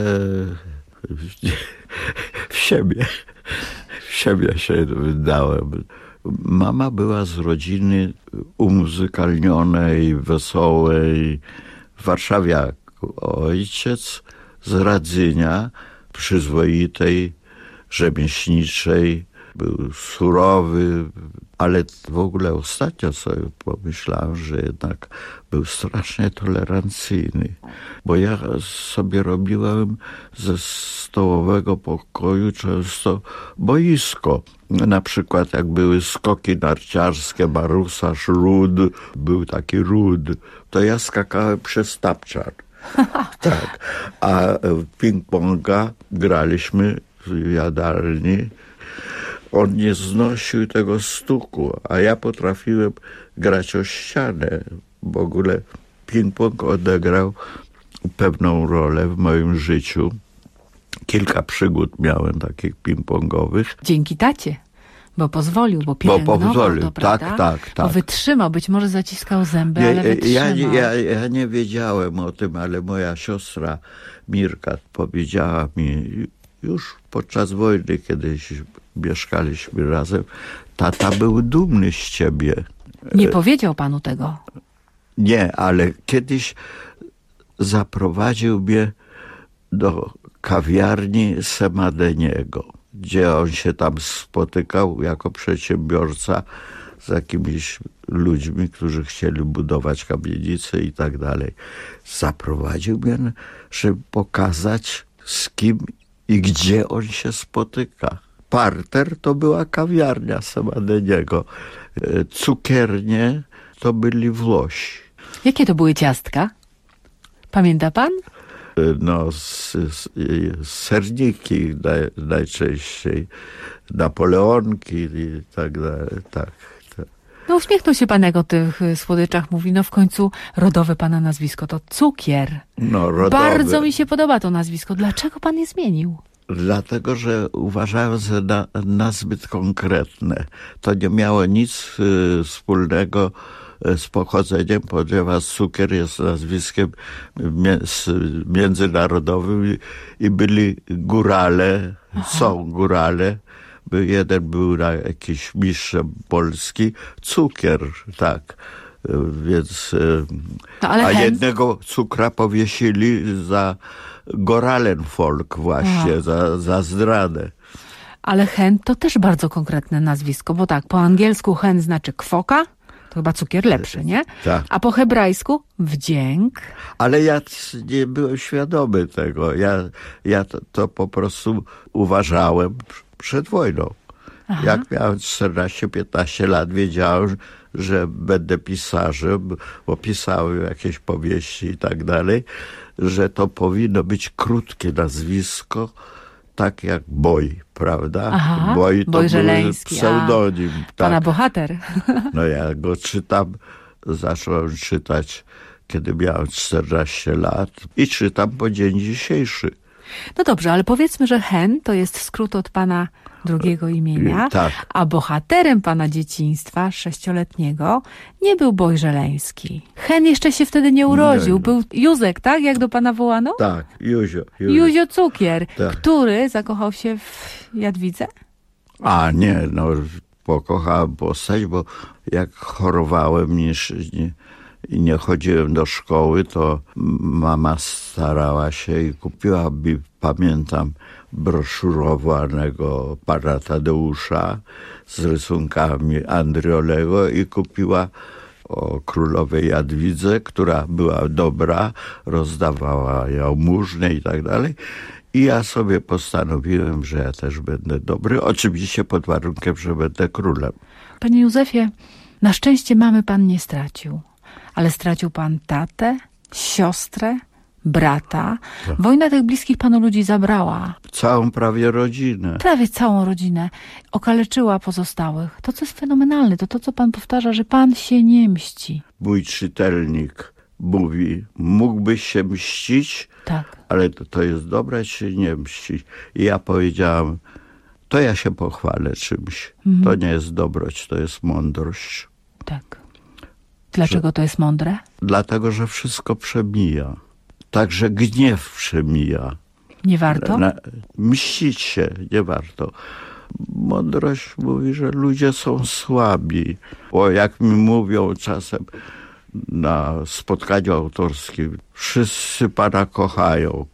w siebie. W siebie się wdałem. Mama była z rodziny umuzykalnionej, wesołej. Warszawiak. Ojciec z Radzynia, przyzwoitej, rzemieślniczej. Był surowy, ale w ogóle ostatnio sobie pomyślałem, że jednak był strasznie tolerancyjny. Bo ja sobie robiłem ze stołowego pokoju często boisko. Na przykład jak były skoki narciarskie, Marusarz, Ród, był taki Ród, to ja skakałem przez tapczan. Tak. A ping-ponga graliśmy w jadalni. On nie znosił tego stuku, a ja potrafiłem grać o ścianę. W ogóle ping-pong odegrał pewną rolę w moim życiu. Kilka przygód miałem takich ping-pongowych. Dzięki tacie, bo pozwolił, bo pielęgnował, bo pozwolił, to, tak, prawda? tak, tak. Bo wytrzymał, być może zaciskał zęby, ja, ale wytrzymał. Ja, ja, ja nie wiedziałem o tym, ale moja siostra Mirka powiedziała mi już podczas wojny, kiedyś mieszkaliśmy razem, tata był dumny z ciebie. Nie powiedział panu tego? Nie, ale kiedyś zaprowadził mnie do kawiarni Semadeniego, gdzie on się tam spotykał jako przedsiębiorca z jakimiś ludźmi, którzy chcieli budować kamienice i tak dalej. Zaprowadził mnie, żeby pokazać, z kim i gdzie on się spotyka. Parter to była kawiarnia Semadeniego. Cukiernie to byli Włosi. Jakie to były ciastka? Pamięta pan? No, z, z, serniki naj, najczęściej, napoleonki i tak dalej, tak, tak. No uśmiechnął się pan, jak o tych słodyczach mówi. No w końcu rodowe pana nazwisko to Cukier. No, rodowe. Bardzo mi się podoba to nazwisko. Dlaczego pan je zmienił? Dlatego, że uważałem, że na, na zbyt konkretne. To nie miało nic y, wspólnego z pochodzeniem, ponieważ Cukier jest nazwiskiem międzynarodowym i, i byli górale, Aha. są górale. Jeden był na jakiś mistrzem Polski, Cukier, tak. Więc, no, ale a hen... jednego cukra powiesili za Goralenfolk właśnie, za, za zdradę. Ale hen to też bardzo konkretne nazwisko, bo tak, po angielsku hen znaczy kwoka, to chyba cukier lepszy, nie? Tak. A po hebrajsku wdzięk. Ale ja nie byłem świadomy tego. Ja, ja to, to po prostu uważałem przed wojną. Aha. Jak miałem czternaście piętnaście lat, wiedziałem, że będę pisarzem, bo pisałem jakieś powieści i tak dalej, że to powinno być krótkie nazwisko, tak jak Boj, prawda? Aha, Boj to Boj był Żeleński, pseudonim. Tak. Pana bohater. No ja go czytam, zacząłem czytać, kiedy miałem czternaście lat i czytam po dzień dzisiejszy. No dobrze, ale powiedzmy, że hen to jest skrót od pana drugiego imienia, tak. A bohaterem pana dzieciństwa, sześcioletniego, nie był Boj Żeleński. Hen jeszcze się wtedy nie urodził, nie, był Józek, tak? Jak do pana wołano? Tak, Józio. Józio, Józio Cukier, tak. Który zakochał się w Jadwidze? A nie, no pokochałem postać, bo jak chorowałem i nie, nie chodziłem do szkoły, to mama starała się i kupiła mi, pamiętam, broszurowanego pana Tadeusza z rysunkami Andriolego i kupiła o królowej Jadwidze, która była dobra, rozdawała jałmużnę i tak dalej. I ja sobie postanowiłem, że ja też będę dobry, oczywiście pod warunkiem, że będę królem. Panie Józefie, na szczęście mamy pan nie stracił, ale stracił pan tatę, siostrę, brata. Tak. Wojna tych bliskich panu ludzi zabrała. Całą prawie rodzinę. Prawie całą rodzinę. Okaleczyła pozostałych. To, co jest fenomenalne, to to, co pan powtarza, że pan się nie mści. Mój czytelnik mówi, mógłbyś się mścić, tak. Ale to, to jest dobre, czy nie mścić. I ja powiedziałem, to ja się pochwalę czymś. Mhm. To nie jest dobroć, to jest mądrość. Tak. Dlaczego że, to jest mądre? Dlatego, że wszystko przemija. Także gniew przemija. Nie warto? Na, mścić się, nie warto. Mądrość mówi, że ludzie są słabi. Bo jak mi mówią czasem na spotkaniu autorskim, wszyscy pana kochają.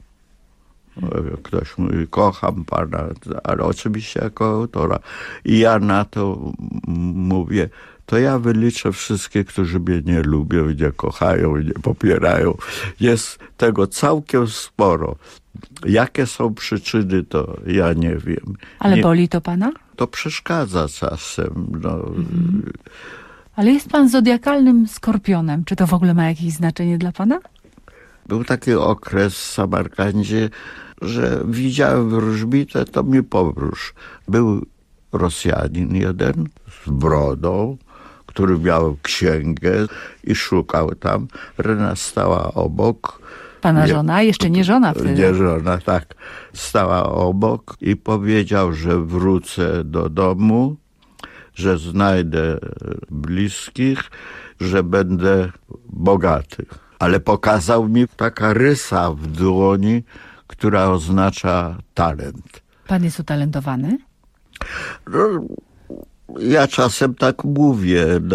Ktoś mówi, kocham pana, ale oczywiście jako autora. I ja na to mówię, to ja wyliczę wszystkich, którzy mnie nie lubią, nie kochają, nie popierają. Jest tego całkiem sporo. Jakie są przyczyny, to ja nie wiem. Ale nie, boli to pana? To przeszkadza czasem. No. Mhm. Ale jest pan zodiakalnym skorpionem. Czy to w ogóle ma jakieś znaczenie dla pana? Był taki okres w Samarkandzie, że widziałem wróżbitę, to mi powróż. Był Rosjanin jeden z brodą, który miał księgę i szukał tam. Rena stała obok. Pana nie, żona? Jeszcze nie żona wtedy. Nie żona, tak. Stała obok i powiedział, że wrócę do domu, że znajdę bliskich, że będę bogaty. Ale pokazał mi taka rysa w dłoni, która oznacza talent. Pan jest utalentowany? No, ja czasem tak mówię, no,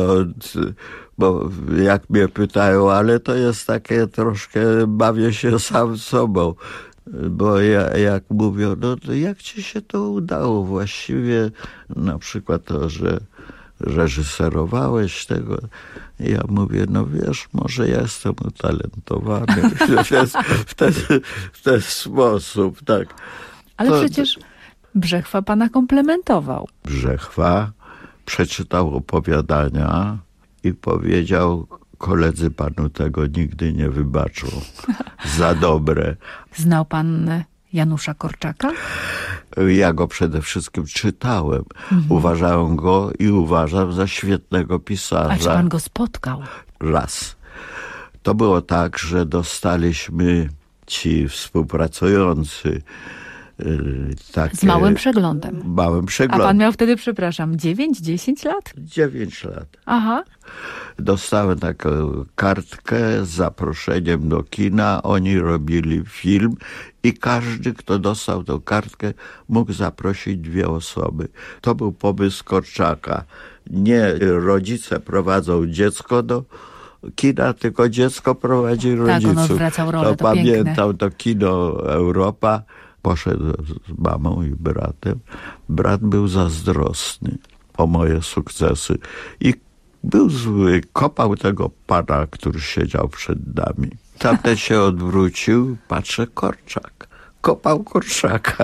bo jak mnie pytają, ale to jest takie troszkę, bawię się sam sobą. Bo ja, jak mówią, no to jak ci się to udało właściwie, na przykład to, że reżyserowałeś tego. Ja mówię, no wiesz, może ja jestem utalentowany w ten, w ten sposób, tak. Ale to, przecież Brzechwa pana komplementował. Brzechwa przeczytał opowiadania i powiedział, koledzy panu tego nigdy nie wybaczą. Za dobre. Znał pan Janusza Korczaka? Ja go przede wszystkim czytałem. Mhm. Uważałem go i uważam za świetnego pisarza. A czy pan go spotkał? Raz. To było tak, że dostaliśmy ci współpracujący yy, takie, z małym przeglądem. Małym przeglądem. A pan miał wtedy, przepraszam, dziewięć, dziesięć lat? dziewięć lat. Aha. Dostałem taką kartkę z zaproszeniem do kina. Oni robili film i każdy, kto dostał tą kartkę, mógł zaprosić dwie osoby. To był pomysł Korczaka. Nie rodzice prowadzą dziecko do kina, tylko dziecko prowadzi rodziców. Tak, on odwracał rolę, to, to pamiętam piękne. to kino Europa. Poszedł z mamą i bratem. Brat był zazdrosny o moje sukcesy i był zły, kopał tego pana, który siedział przed nami. Tamten się odwrócił, patrzę, Korczak. Kopał Korczaka.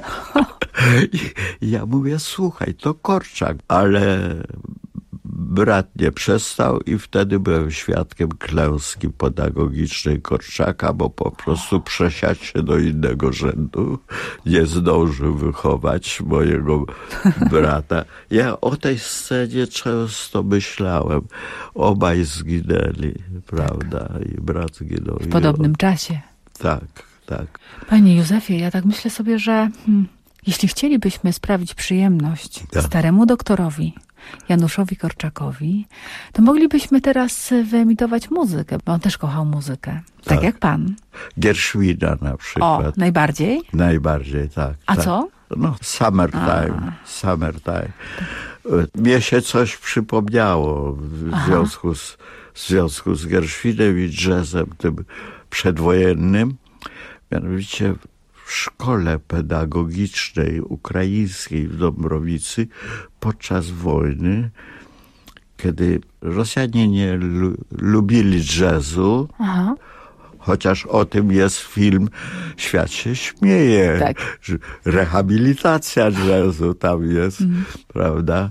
I ja mówię, słuchaj, to Korczak. Ale brat nie przestał i wtedy byłem świadkiem klęski pedagogicznej Korczaka, bo po prostu przesiadł się do innego rzędu. Nie zdążył wychować mojego brata. Ja o tej scenie często myślałem. Obaj zginęli, prawda? I brat zginął. W podobnym czasie. Tak, tak. Panie Józefie, ja tak myślę sobie, że hmm, jeśli chcielibyśmy sprawić przyjemność tak. staremu doktorowi Januszowi Korczakowi, to moglibyśmy teraz wyemitować muzykę, bo on też kochał muzykę. Tak, tak jak pan. Gershwina na przykład. O, najbardziej? Najbardziej, tak. A tak. co? No, Summertime. A. Summertime. Mnie się coś przypomniało w Aha. związku z, w związku z Gershwinem i jazzem tym przedwojennym. Mianowicie w szkole pedagogicznej ukraińskiej w Dąbrowicy podczas wojny, kiedy Rosjanie nie lu- lubili jazzu, Aha. chociaż o tym jest film Świat się śmieje, tak. że rehabilitacja jazzu tam jest, mm. prawda,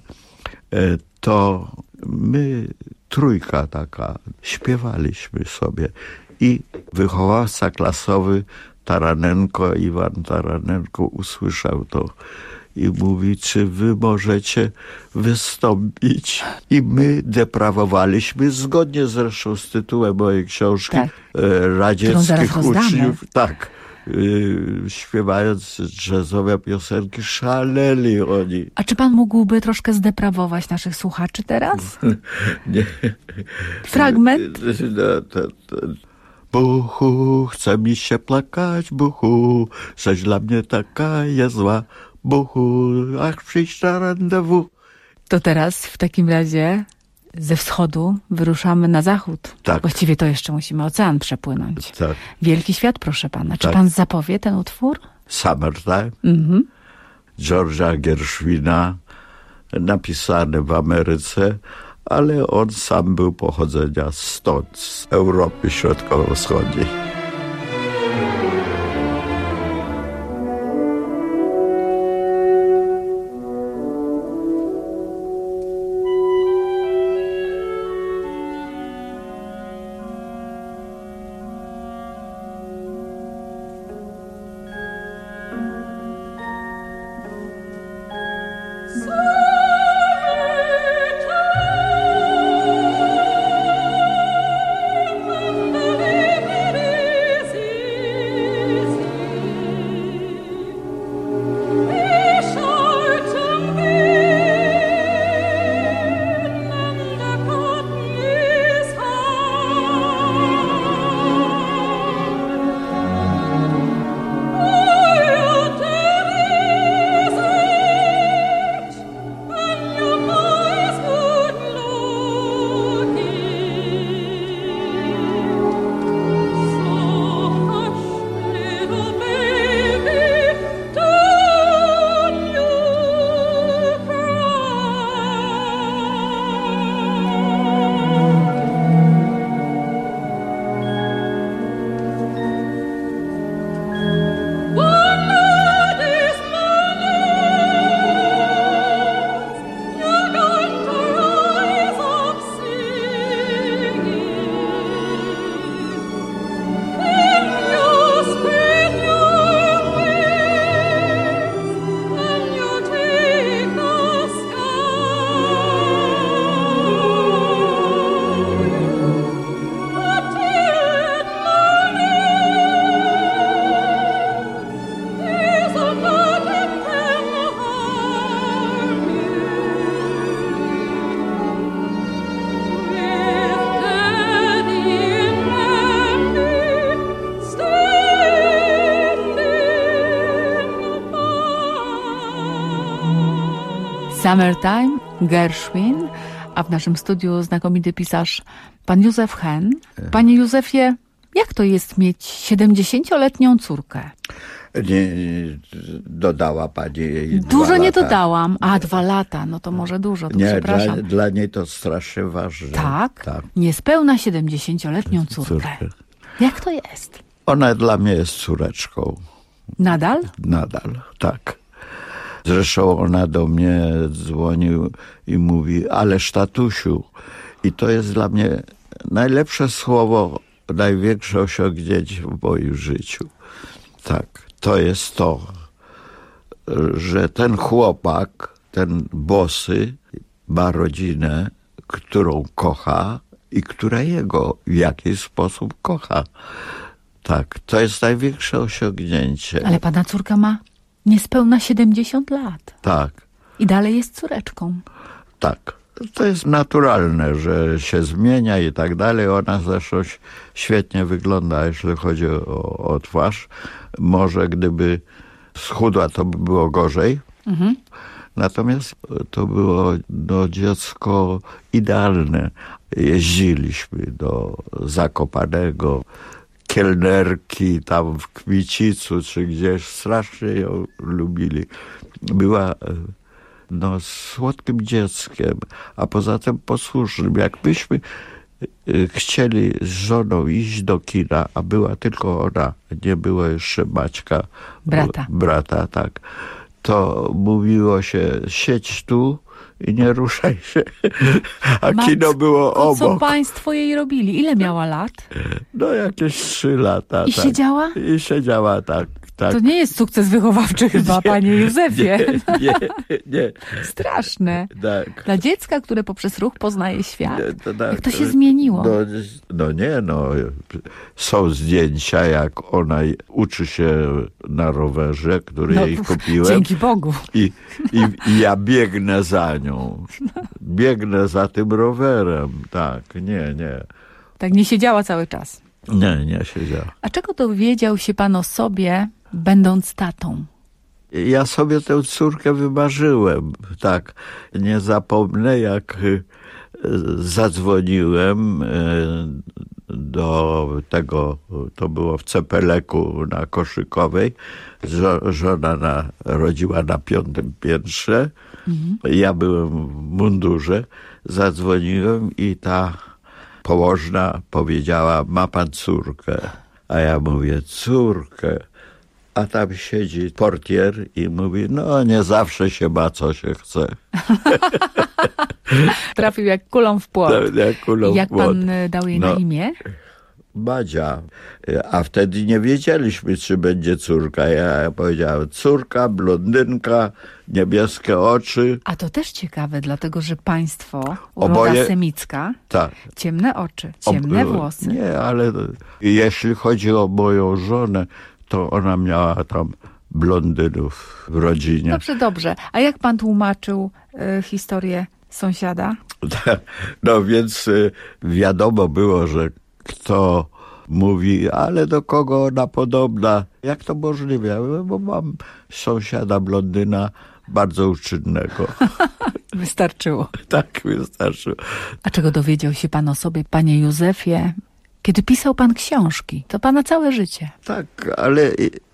to my, trójka taka, śpiewaliśmy sobie i wychowawca klasowy Taranenko, Iwan Taranenko usłyszał to i mówi, czy wy możecie wystąpić? I my deprawowaliśmy, zgodnie zresztą z tytułem mojej książki, tak. e, radzieckich uczniów, tak, e, śpiewając jazzowe piosenki, szaleli oni. A czy pan mógłby troszkę zdeprawować naszych słuchaczy teraz? Nie. Fragment? No, to, to. Buchu, chce mi się plakać, buchu, żeś dla mnie taka jest zła, buchu, ach przyjść na randewu. To teraz w takim razie ze wschodu wyruszamy na zachód. Tak. Właściwie to jeszcze musimy ocean przepłynąć. Tak. Wielki świat, proszę pana. Czy tak. pan zapowie ten utwór? Summertime. Mhm. George'a Gershwina, napisany w Ameryce, ale on sam był pochodzenia stąd, z Europy Środkowo-Wschodniej. Summertime, Gershwin, A w naszym studiu znakomity pisarz pan Józef Hen. Panie Józefie, jak to jest mieć siedemdziesięcioletnią córkę? Nie, nie dodała pani jej Dużo dwa nie lata. dodałam. A, dwa lata, no to może dużo, to Nie, przepraszam. dla, dla niej to strasznie ważne. Tak? tak. Niespełna siedemdziesięcioletnią córkę. Córkę. Jak to jest? Ona dla mnie jest córeczką. Nadal? Nadal, tak. Zresztą ona do mnie dzwonił i mówi, ależ tatusiu. I to jest dla mnie najlepsze słowo, największe osiągnięcie w moim życiu. Tak, to jest to, że ten chłopak, ten bosy ma rodzinę, którą kocha i która jego w jakiś sposób kocha. Tak, to jest największe osiągnięcie. Ale pana córka ma niespełna siedemdziesiąt lat. Tak, I dalej jest córeczką. tak. To jest naturalne, że się zmienia i tak dalej. Ona zresztą świetnie wygląda, jeśli chodzi o, o twarz. Może gdyby schudła, to by było gorzej. Mhm. Natomiast to było no, dziecko idealne. Jeździliśmy do Zakopanego, kelnerki tam w Kmicicu czy gdzieś. Strasznie ją lubili. Była no, słodkim dzieckiem, a poza tym posłusznym. Jak myśmy chcieli z żoną iść do kina, a była tylko ona, nie było jeszcze Maćka, brata, brata tak, to mówiło się, siedź tu i nie ruszaj się. A Matko, kino było obok. co państwo jej robili? Ile miała lat? No jakieś trzy lata. I tak. siedziała? I siedziała, tak. tak. To nie jest sukces wychowawczy chyba, Nie, panie Józefie. Nie, nie, nie. Straszne. Tak. Dla dziecka, które poprzez ruch poznaje świat. Nie, to tak, Jak to się zmieniło? No, no nie, no. Są zdjęcia, jak ona uczy się na rowerze, który No, jej kupiłem. Dzięki Bogu. I, i, I ja biegnę za nią. Biegnę za tym rowerem. Tak, nie, nie. Tak nie siedziała cały czas. Nie, nie siedziała. A czego dowiedział się pan o sobie, będąc tatą? Ja sobie tę córkę wymarzyłem, tak. Nie zapomnę, jak zadzwoniłem do tego, to było w Cepeleku na Koszykowej. Żona na, rodziła na piątym piętrze. Mhm. Ja byłem w mundurze. Zadzwoniłem i ta położna powiedziała, ma pan córkę. A ja mówię, córkę. A tam siedzi portier i mówi, no nie zawsze się ma, co się chce. Trafił jak kulą w płot. No, jak kulą I jak w płot. pan dał jej No. na imię? Madzia. A wtedy nie wiedzieliśmy, czy będzie córka. Ja powiedziałem, córka, blondynka, niebieskie oczy. A to też ciekawe, dlatego że państwo, Oboje- uroda semicka, Tak. ciemne oczy, ciemne Ob- włosy. Nie, ale jeśli chodzi o moją żonę, to ona miała tam blondynów w rodzinie. Dobrze, dobrze. A jak pan tłumaczył y, historię sąsiada? No więc y, wiadomo było, że kto mówi, ale do kogo ona podobna? Jak to możliwe? Bo mam sąsiada blondyna bardzo uczynnego. Wystarczyło. Tak, wystarczyło. A czego dowiedział się pan o sobie, panie Józefie, kiedy pisał pan książki? To pana całe życie. Tak, ale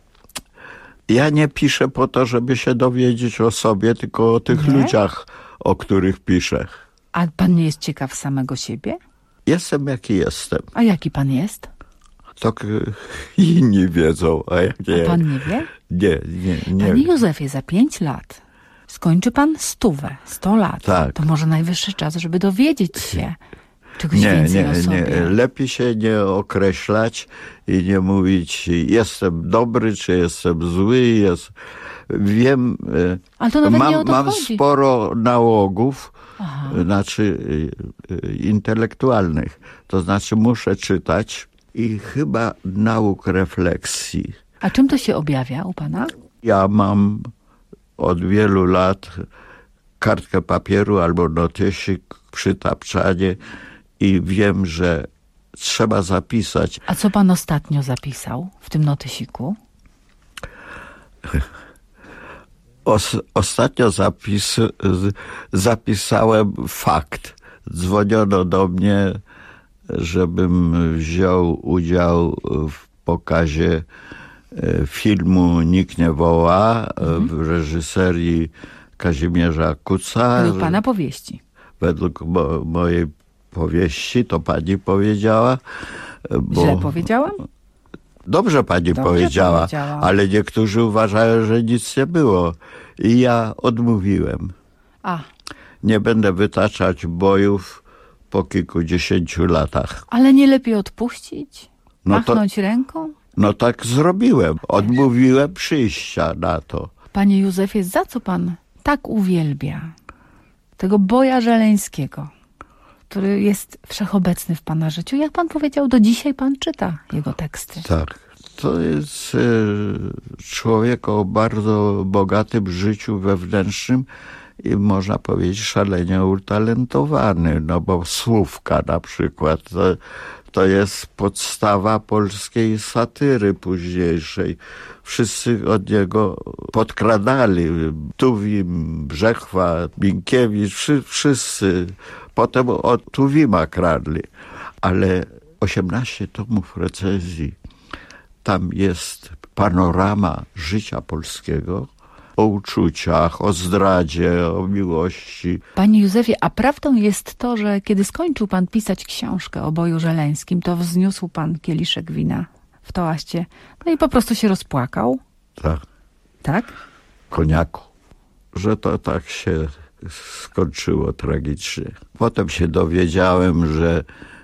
ja nie piszę po to, żeby się dowiedzieć o sobie, tylko o tych Nie? ludziach, o których piszę. A pan nie jest ciekaw samego siebie? Jestem jaki jestem. A jaki pan jest? To k- inni wiedzą, a jak nie. A pan nie wie? Nie, nie, nie. Panie Józefie, za pięć lat skończy pan stówę, sto lat. Tak. To może najwyższy czas, żeby dowiedzieć się czegoś Nie, więcej nie, o sobie. nie. Lepiej się nie określać i nie mówić, jestem dobry, czy jestem zły. Jest... Wiem, e, Ale to nawet mam, nie o to mam chodzi. sporo nałogów, Aha. znaczy e, e, intelektualnych. To znaczy muszę czytać i chyba nauk refleksji. A czym to się objawia u pana? Ja mam od wielu lat kartkę papieru albo notesik, przytapczanie i wiem, że trzeba zapisać. A co pan ostatnio zapisał w tym notysiku? Os, ostatnio zapis, z- zapisałem fakt, dzwoniono do mnie, żebym wziął udział w pokazie filmu Nikt nie woła mhm. w reżyserii Kazimierza Kuca. Według pana powieści. Według mo- mojej powieści, to pani powiedziała. Bo... Źle powiedziałam? Dobrze pani Dobrze powiedziała, powiedziała, ale niektórzy uważają, że nic nie było. I ja odmówiłem. A. Nie będę wytaczać bojów po kilkudziesięciu latach. Ale nie lepiej odpuścić? No Machnąć to, ręką? No tak zrobiłem. Odmówiłem przyjścia na to. Panie Józefie, za co pan tak uwielbia tego Boja Żeleńskiego, który jest wszechobecny w pana życiu? Jak pan powiedział, do dzisiaj pan czyta jego teksty. Tak. To jest e, człowiek o bardzo bogatym życiu wewnętrznym i można powiedzieć szalenie utalentowany, no bo Słówka na przykład to, to jest podstawa polskiej satyry późniejszej. Wszyscy od niego podkradali. Tuwim, Brzechwa, Minkiewicz, wszy, wszyscy. Potem od Tuwima kradli. Ale osiemnaście tomów recenzji. Tam jest panorama życia polskiego, o uczuciach, o zdradzie, o miłości. Panie Józefie, a prawdą jest to, że kiedy skończył pan pisać książkę o Boju Żeleńskim, to wzniósł pan kieliszek wina w toaście, no i po prostu się rozpłakał? Tak. Tak? Koniaku. Że to tak się skończyło tragicznie. Potem się dowiedziałem, że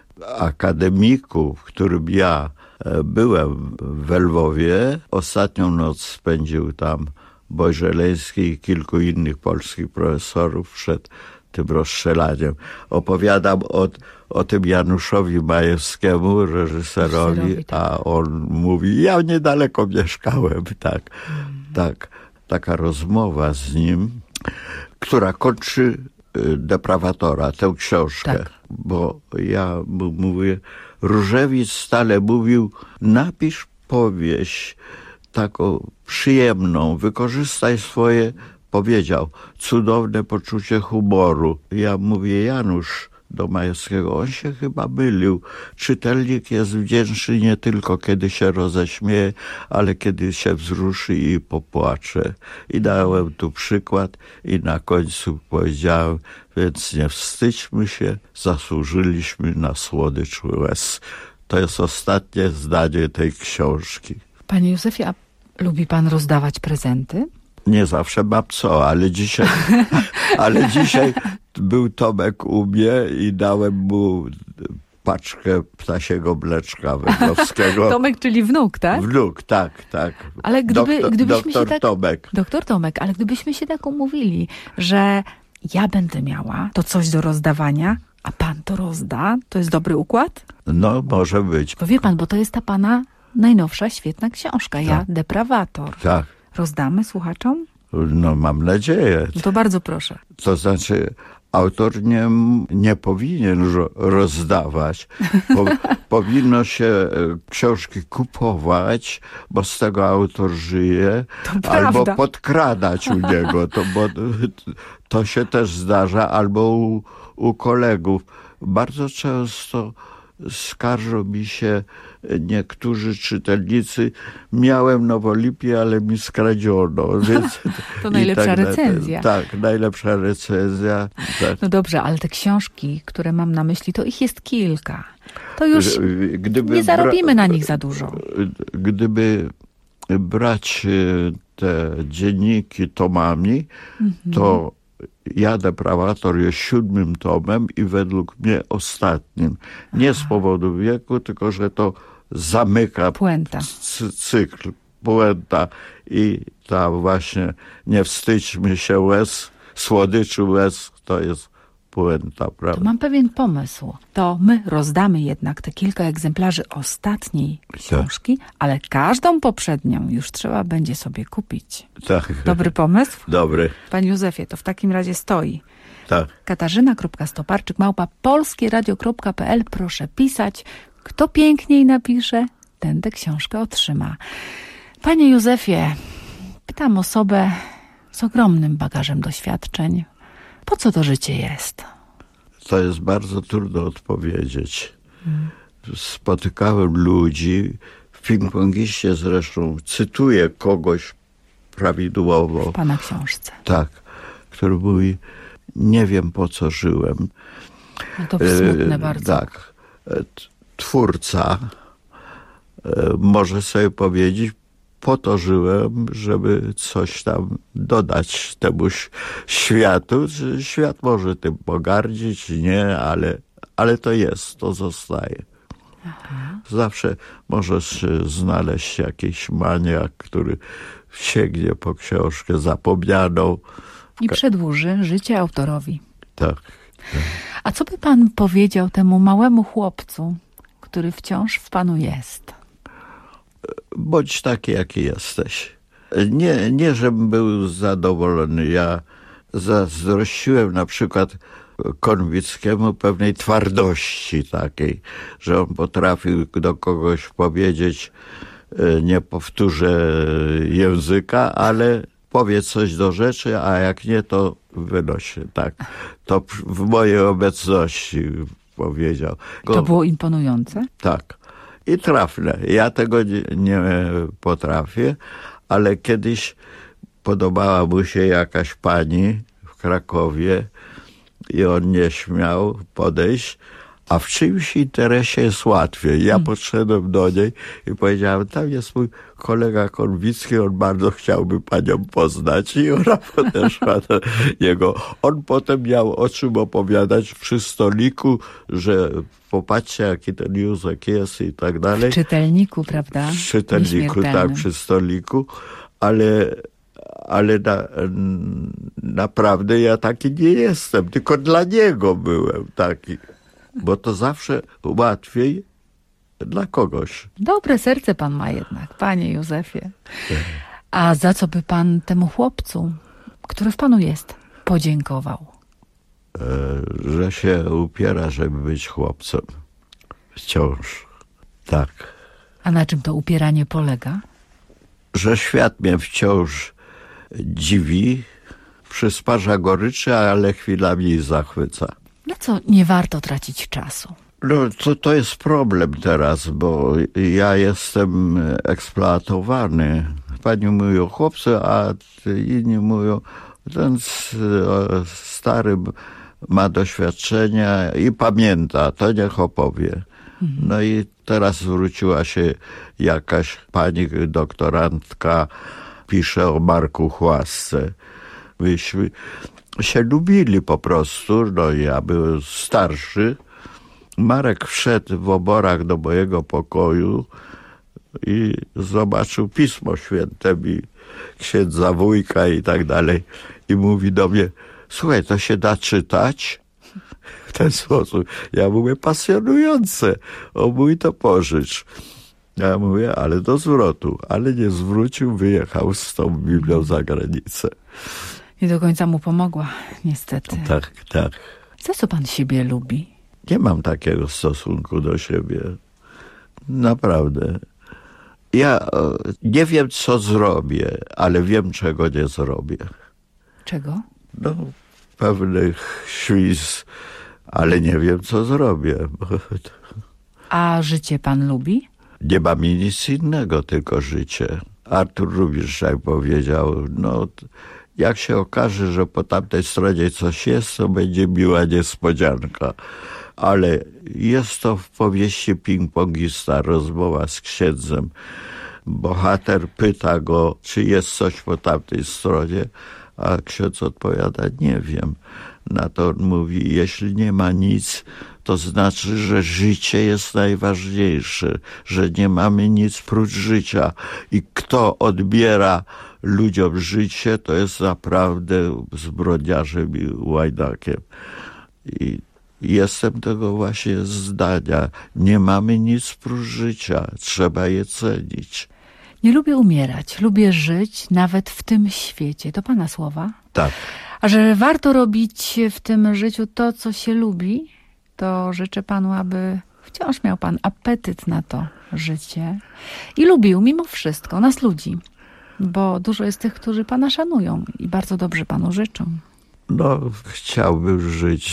akademiku, w którym ja byłem w Lwowie, ostatnią noc spędził tam Boj Żeleński i kilku innych polskich profesorów przed tym rozstrzelaniem. Opowiadam o, o tym Januszowi Majewskiemu, reżyserowi, reżyserowi tak. A on mówi, ja niedaleko mieszkałem, tak, hmm. tak. Taka rozmowa z nim, która kończy Deprawatora, tę książkę, tak. Bo ja mu mówię, Różewicz stale mówił, napisz powieść taką przyjemną, wykorzystaj swoje, powiedział, cudowne poczucie humoru. Ja mówię, Janusz do Majewskiego, on się chyba mylił. Czytelnik jest wdzięczny nie tylko kiedy się roześmieje, ale kiedy się wzruszy i popłacze. I dałem tu przykład i na końcu powiedziałem, więc nie wstydźmy się, zasłużyliśmy na słodycz łez. To jest ostatnie zdanie tej książki. Panie Józefie, a lubi pan rozdawać prezenty? Nie zawsze mam co, ale dzisiaj, ale dzisiaj był Tomek u mnie i dałem mu paczkę ptasiego mleczka węgrowskiego. Tomek, czyli wnuk, tak? Wnuk, tak, tak. Ale gdyby, doktor, gdybyśmy doktor się tak, Tomek. Doktor Tomek, ale gdybyśmy się tak umówili, że ja będę miała to coś do rozdawania, a pan to rozda, to jest dobry układ? No, może być. To wie pan, bo to jest ta pana najnowsza, świetna książka. Ja, tak. Deprawator. Tak. Rozdamy słuchaczom? No, mam nadzieję. No to bardzo proszę. To znaczy, autor nie, nie powinien rozdawać. Po, powinno się książki kupować, bo z tego autor żyje, to albo prawda. podkradać u niego. To, bo, to się też zdarza, albo u, u kolegów. Bardzo często skarżą mi się niektórzy czytelnicy, miałem Nowolipie, ale mi skradziono. Więc to najlepsza tak, recenzja. Tak, najlepsza recenzja. Tak. No dobrze, ale te książki, które mam na myśli, to ich jest kilka. To już Gdyby nie zarobimy na nich za dużo. Gdyby brać te dzienniki tomami, mhm. to Ja, Deprawator jest siódmym tomem i według mnie ostatnim. Nie Aha. z powodu wieku, tylko że to zamyka puenta. C- cykl, puenta i ta właśnie nie wstydźmy się łez, słodyczy łez, to jest puenta, prawda? To mam pewien pomysł. To my rozdamy jednak te kilka egzemplarzy ostatniej książki, tak. ale każdą poprzednią już trzeba będzie sobie kupić. Tak. Dobry pomysł? Dobry. Panie Józefie, to w takim razie stoi. Tak. Katarzyna kropka stoparczyk małpa polskieradio kropka p l. Proszę pisać. Kto piękniej napisze, ten tę książkę otrzyma. Panie Józefie, pytam osobę z ogromnym bagażem doświadczeń. Po co to życie jest? To jest bardzo trudno odpowiedzieć. Hmm. Spotykałem ludzi, w ping-pongiście zresztą cytuję kogoś prawidłowo. W pana książce. Tak, który mówi, nie wiem po co żyłem. No to smutne e, bardzo. Tak. Twórca e, może sobie powiedzieć, po to żyłem, żeby coś tam dodać temu światu. Świat może tym pogardzić, nie, ale, ale to jest, to zostaje. Aha. Zawsze możesz znaleźć jakiś maniak, który sięgnie po książkę zapomnianą. I przedłuży życie autorowi. Tak. tak. A co by pan powiedział temu małemu chłopcu, który wciąż w panu jest? Bądź taki, jaki jesteś. Nie, nie żebym był zadowolony. Ja zazdrościłem na przykład Konwickiemu pewnej twardości takiej, że on potrafił do kogoś powiedzieć, nie powtórzę języka, ale powie coś do rzeczy, a jak nie, to wynosi. Tak. To w mojej obecności powiedział. To było imponujące? Tak. I trafne. Ja tego nie, nie potrafię, ale kiedyś podobała mu się jakaś pani w Krakowie i on nie śmiał podejść, a w czyimś interesie jest łatwiej. Ja hmm. podszedłem do niej i powiedziałem, tam jest mój kolega Konwicki, on bardzo chciałby panią poznać. I ona podeszła do niego. On potem miał o czym opowiadać przy stoliku, że popatrzcie, jaki ten Józek jest i tak dalej. W czytelniku, prawda? W czytelniku, tak, przy stoliku, ale... ale na, naprawdę ja taki nie jestem, tylko dla niego byłem taki. Bo to zawsze łatwiej dla kogoś. Dobre serce pan ma jednak, panie Józefie. A za co by pan temu chłopcu, który w panu jest, podziękował? E, że się upiera, żeby być chłopcem. Wciąż. Tak. A na czym to upieranie polega? Że świat mnie wciąż dziwi, przysparza goryczy, ale chwilami zachwyca. Na co nie warto tracić czasu? No to, to jest problem teraz, bo ja jestem eksploatowany. Pani mówią chłopcy, a inni mówią, ten stary ma doświadczenia i pamięta, to niech opowie. Mhm. No i teraz zwróciła się jakaś pani doktorantka, pisze o Marku Chłasce. Myśmy się lubili po prostu, no ja byłem starszy. Marek wszedł w oborach do mojego pokoju i zobaczył Pismo Święte mi księdza wujka i tak dalej. I mówi do mnie, słuchaj, to się da czytać? W ten sposób. Ja mówię, pasjonujące. O mój to pożycz. Ja mówię, ale do zwrotu. Ale nie zwrócił, wyjechał z tą Biblią za granicę. Nie do końca mu pomogła, niestety. Tak, tak. Za co pan siebie lubi? Nie mam takiego stosunku do siebie. Naprawdę. Ja nie wiem, co zrobię, ale wiem, czego nie zrobię. Czego? No, pewnych świz, ale nie wiem, co zrobię. A życie pan lubi? Nie ma mi nic innego, tylko życie. Artur Rubinstein powiedział, no jak się okaże, że po tamtej stronie coś jest, to będzie miła niespodzianka. Ale jest to w powieści Ping-pongista, rozmowa z księdzem. Bohater pyta go, czy jest coś po tamtej stronie, a ksiądz odpowiada, nie wiem. Na to on mówi, jeśli nie ma nic, to znaczy, że życie jest najważniejsze, że nie mamy nic prócz życia. I kto odbiera ludziom życie, to jest naprawdę zbrodniarzem i łajdakiem. I jestem tego właśnie zdania. Nie mamy nic prócz życia, trzeba je cenić. Nie lubię umierać, lubię żyć nawet w tym świecie. To pana słowa? Tak. A że warto robić w tym życiu to, co się lubi, to życzę panu, aby wciąż miał pan apetyt na to życie i lubił mimo wszystko nas ludzi, bo dużo jest tych, którzy pana szanują i bardzo dobrze panu życzą. No, chciałbym żyć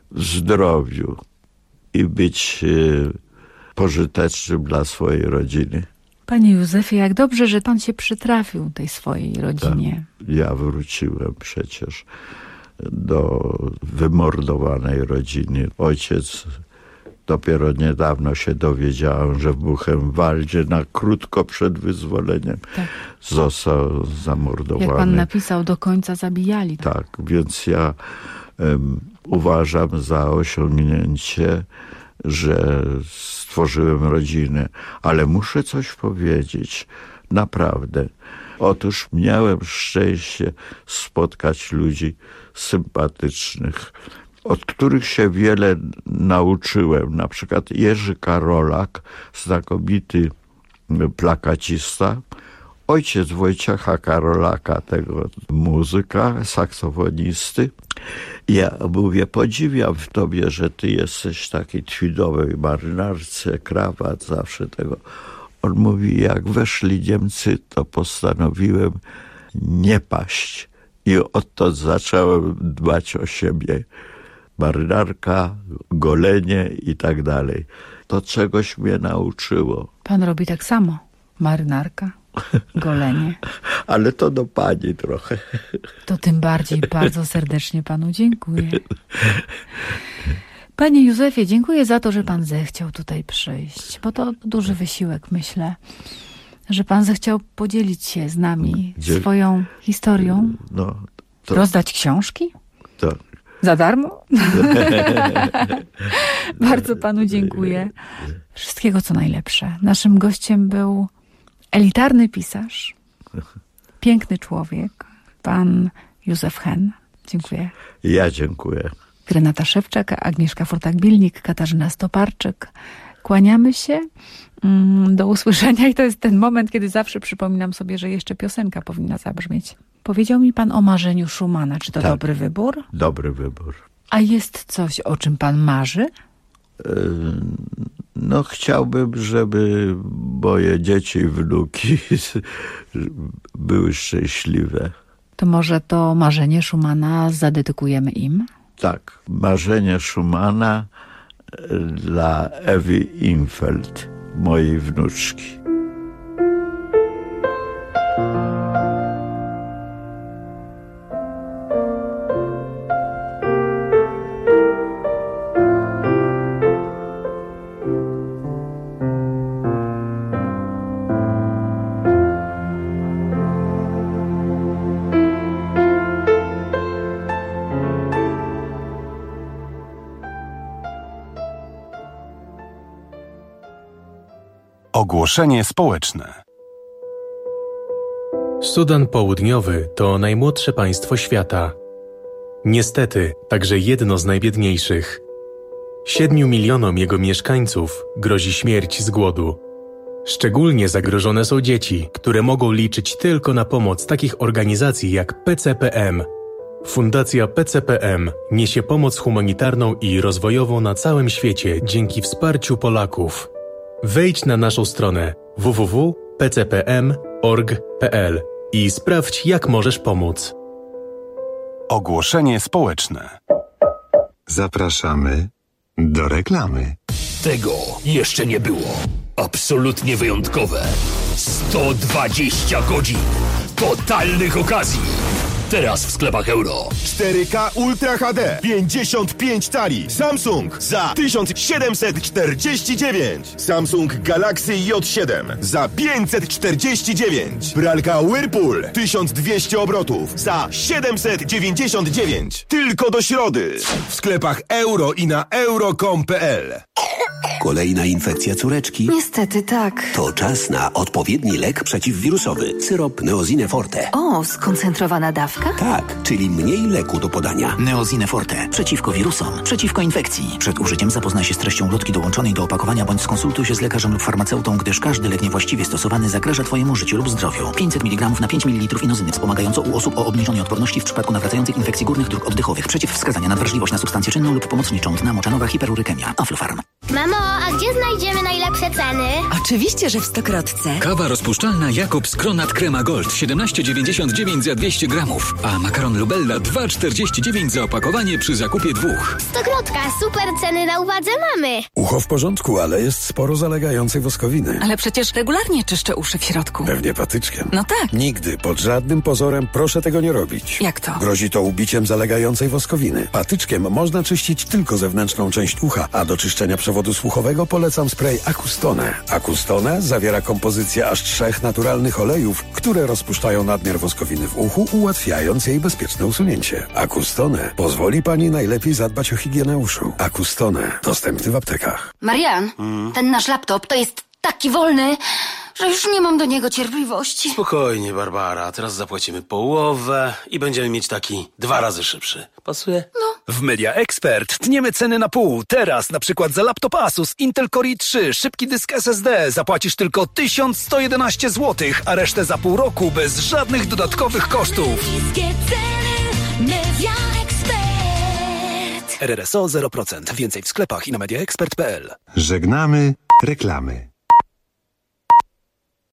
zdrowiu i być y, pożytecznym dla swojej rodziny. Panie Józefie, jak dobrze, że pan się przytrafił tej swojej rodzinie. Tak, ja wróciłem przecież do wymordowanej rodziny. Ojciec, dopiero niedawno się dowiedziałem, że w Buchenwaldzie na krótko przed wyzwoleniem tak. został zamordowany. Jak pan napisał, do końca zabijali. Tak, tak więc ja um, uważam za osiągnięcie, że stworzyłem rodzinę, ale muszę coś powiedzieć, naprawdę. Otóż miałem szczęście spotkać ludzi sympatycznych, od których się wiele nauczyłem. Na przykład Jerzy Karolak, znakomity plakacista, ojciec Wojciecha Karolaka, tego muzyka, saksofonisty. Ja mówię, podziwiam w tobie, że ty jesteś taki tweedowej marynarce, krawat, zawsze tego. On mówi, jak weszli Niemcy, to postanowiłem nie paść. I odtąd zacząłem dbać o siebie. Marynarka, golenie i tak dalej. To czegoś mnie nauczyło. Pan robi tak samo. Marynarka, golenie. Ale to do pani trochę. To tym bardziej bardzo serdecznie panu dziękuję. Panie Józefie, dziękuję za to, że pan zechciał tutaj przyjść, bo to duży wysiłek, myślę, że pan zechciał podzielić się z nami Dzie- swoją historią. No, to... Rozdać książki? Tak. Za darmo? Bardzo panu dziękuję. Wszystkiego co najlepsze. Naszym gościem był elitarny pisarz, piękny człowiek, pan Józef Henn. Dziękuję. Ja dziękuję. Renata Szewczak, Agnieszka Fortak-Bilnik, Katarzyna Stoparczyk. Kłaniamy się. Do usłyszenia i to jest ten moment, kiedy zawsze przypominam sobie, że jeszcze piosenka powinna zabrzmieć. Powiedział mi pan o marzeniu Schumana. Czy to tak, dobry wybór? Dobry wybór. A jest coś, o czym pan marzy? No chciałbym, żeby moje dzieci i wnuki były szczęśliwe. To może to marzenie Schumana zadedykujemy im? Tak, marzenie Schumana dla Ewy Infeld, mojej wnuczki. Ogłoszenie społeczne. Sudan Południowy to najmłodsze państwo świata. Niestety, także jedno z najbiedniejszych. Siedmiu milionom jego mieszkańców grozi śmierć z głodu. Szczególnie zagrożone są dzieci, które mogą liczyć tylko na pomoc takich organizacji jak P C P M. Fundacja P C P M niesie pomoc humanitarną i rozwojową na całym świecie dzięki wsparciu Polaków. Wejdź na naszą stronę w w w kropka p c p m kropka org kropka p l i sprawdź, jak możesz pomóc. Ogłoszenie społeczne. Zapraszamy do reklamy. Tego jeszcze nie było. Absolutnie wyjątkowe. sto dwadzieścia godzin totalnych okazji. Teraz w sklepach Euro. cztery K Ultra H D pięćdziesiąt pięć cali. Samsung za tysiąc siedemset czterdzieści dziewięć. Samsung Galaxy J siedem za pięćset czterdzieści dziewięć. Pralka Whirlpool tysiąc dwieście obrotów za siedemset dziewięćdziesiąt dziewięć. Tylko do środy. W sklepach Euro i na euro kropka com kropka p l. Kolejna infekcja córeczki? Niestety tak. To czas na odpowiedni lek przeciwwirusowy. Syrop Neosine Forte. O, skoncentrowana dawka? Tak, czyli mniej leku do podania. Neosine Forte. Przeciwko wirusom. Przeciwko infekcji. Przed użyciem zapoznaj się z treścią ulotki dołączonej do opakowania bądź skonsultuj się z lekarzem lub farmaceutą, gdyż każdy lek niewłaściwie stosowany zagraża Twojemu życiu lub zdrowiu. pięćset miligramów na pięć mililitrów inozyny wspomagająco u osób o obniżonej odporności w przypadku nawracających infekcji górnych dróg oddechowych. Przeciwwskazania na wrażliwość na substancję czynną lub pomocniczą. Dna moczanowa, hiperurykemia. Aflofarm. Mamo, a Gdzie znajdziemy najlepsze ceny? Oczywiście, że w Stokrotce. Kawa rozpuszczalna Jakobs Kronat Crema Gold siedemnaście dziewięćdziesiąt dziewięć za dwieście gramów, a makaron Lubella dwa czterdzieści dziewięć za opakowanie przy zakupie dwóch. Stokrotka, super ceny na uwadze mamy. Ucho w porządku, ale jest sporo zalegającej woskowiny. Ale przecież regularnie czyszczę uszy w środku. Pewnie patyczkiem. No tak. Nigdy, pod żadnym pozorem proszę tego nie robić. Jak to? Grozi to ubiciem zalegającej woskowiny. Patyczkiem można czyścić tylko zewnętrzną część ucha, a do czyszczenia przewodu słuchowego polecam spray Acustone. Acustone zawiera kompozycję aż trzech naturalnych olejów, które rozpuszczają nadmiar woskowiny w uchu, ułatwiając jej bezpieczne usunięcie. Acustone pozwoli pani najlepiej zadbać o higienę uszu. Acustone, dostępny w aptekach. Marian, Hmm? ten nasz laptop to jest taki wolny, że już nie mam do niego cierpliwości. Spokojnie, Barbara. Teraz zapłacimy połowę i będziemy mieć taki dwa razy szybszy. Pasuje? No. W Media Expert tniemy ceny na pół. Teraz na przykład za laptop Asus Intel Core i trzy, szybki dysk S S D zapłacisz tylko tysiąc sto jedenaście złotych, a resztę za pół roku bez żadnych dodatkowych kosztów. Media Expert. R R S O zero procent. Więcej w sklepach i na media expert kropka p l. Żegnamy reklamy.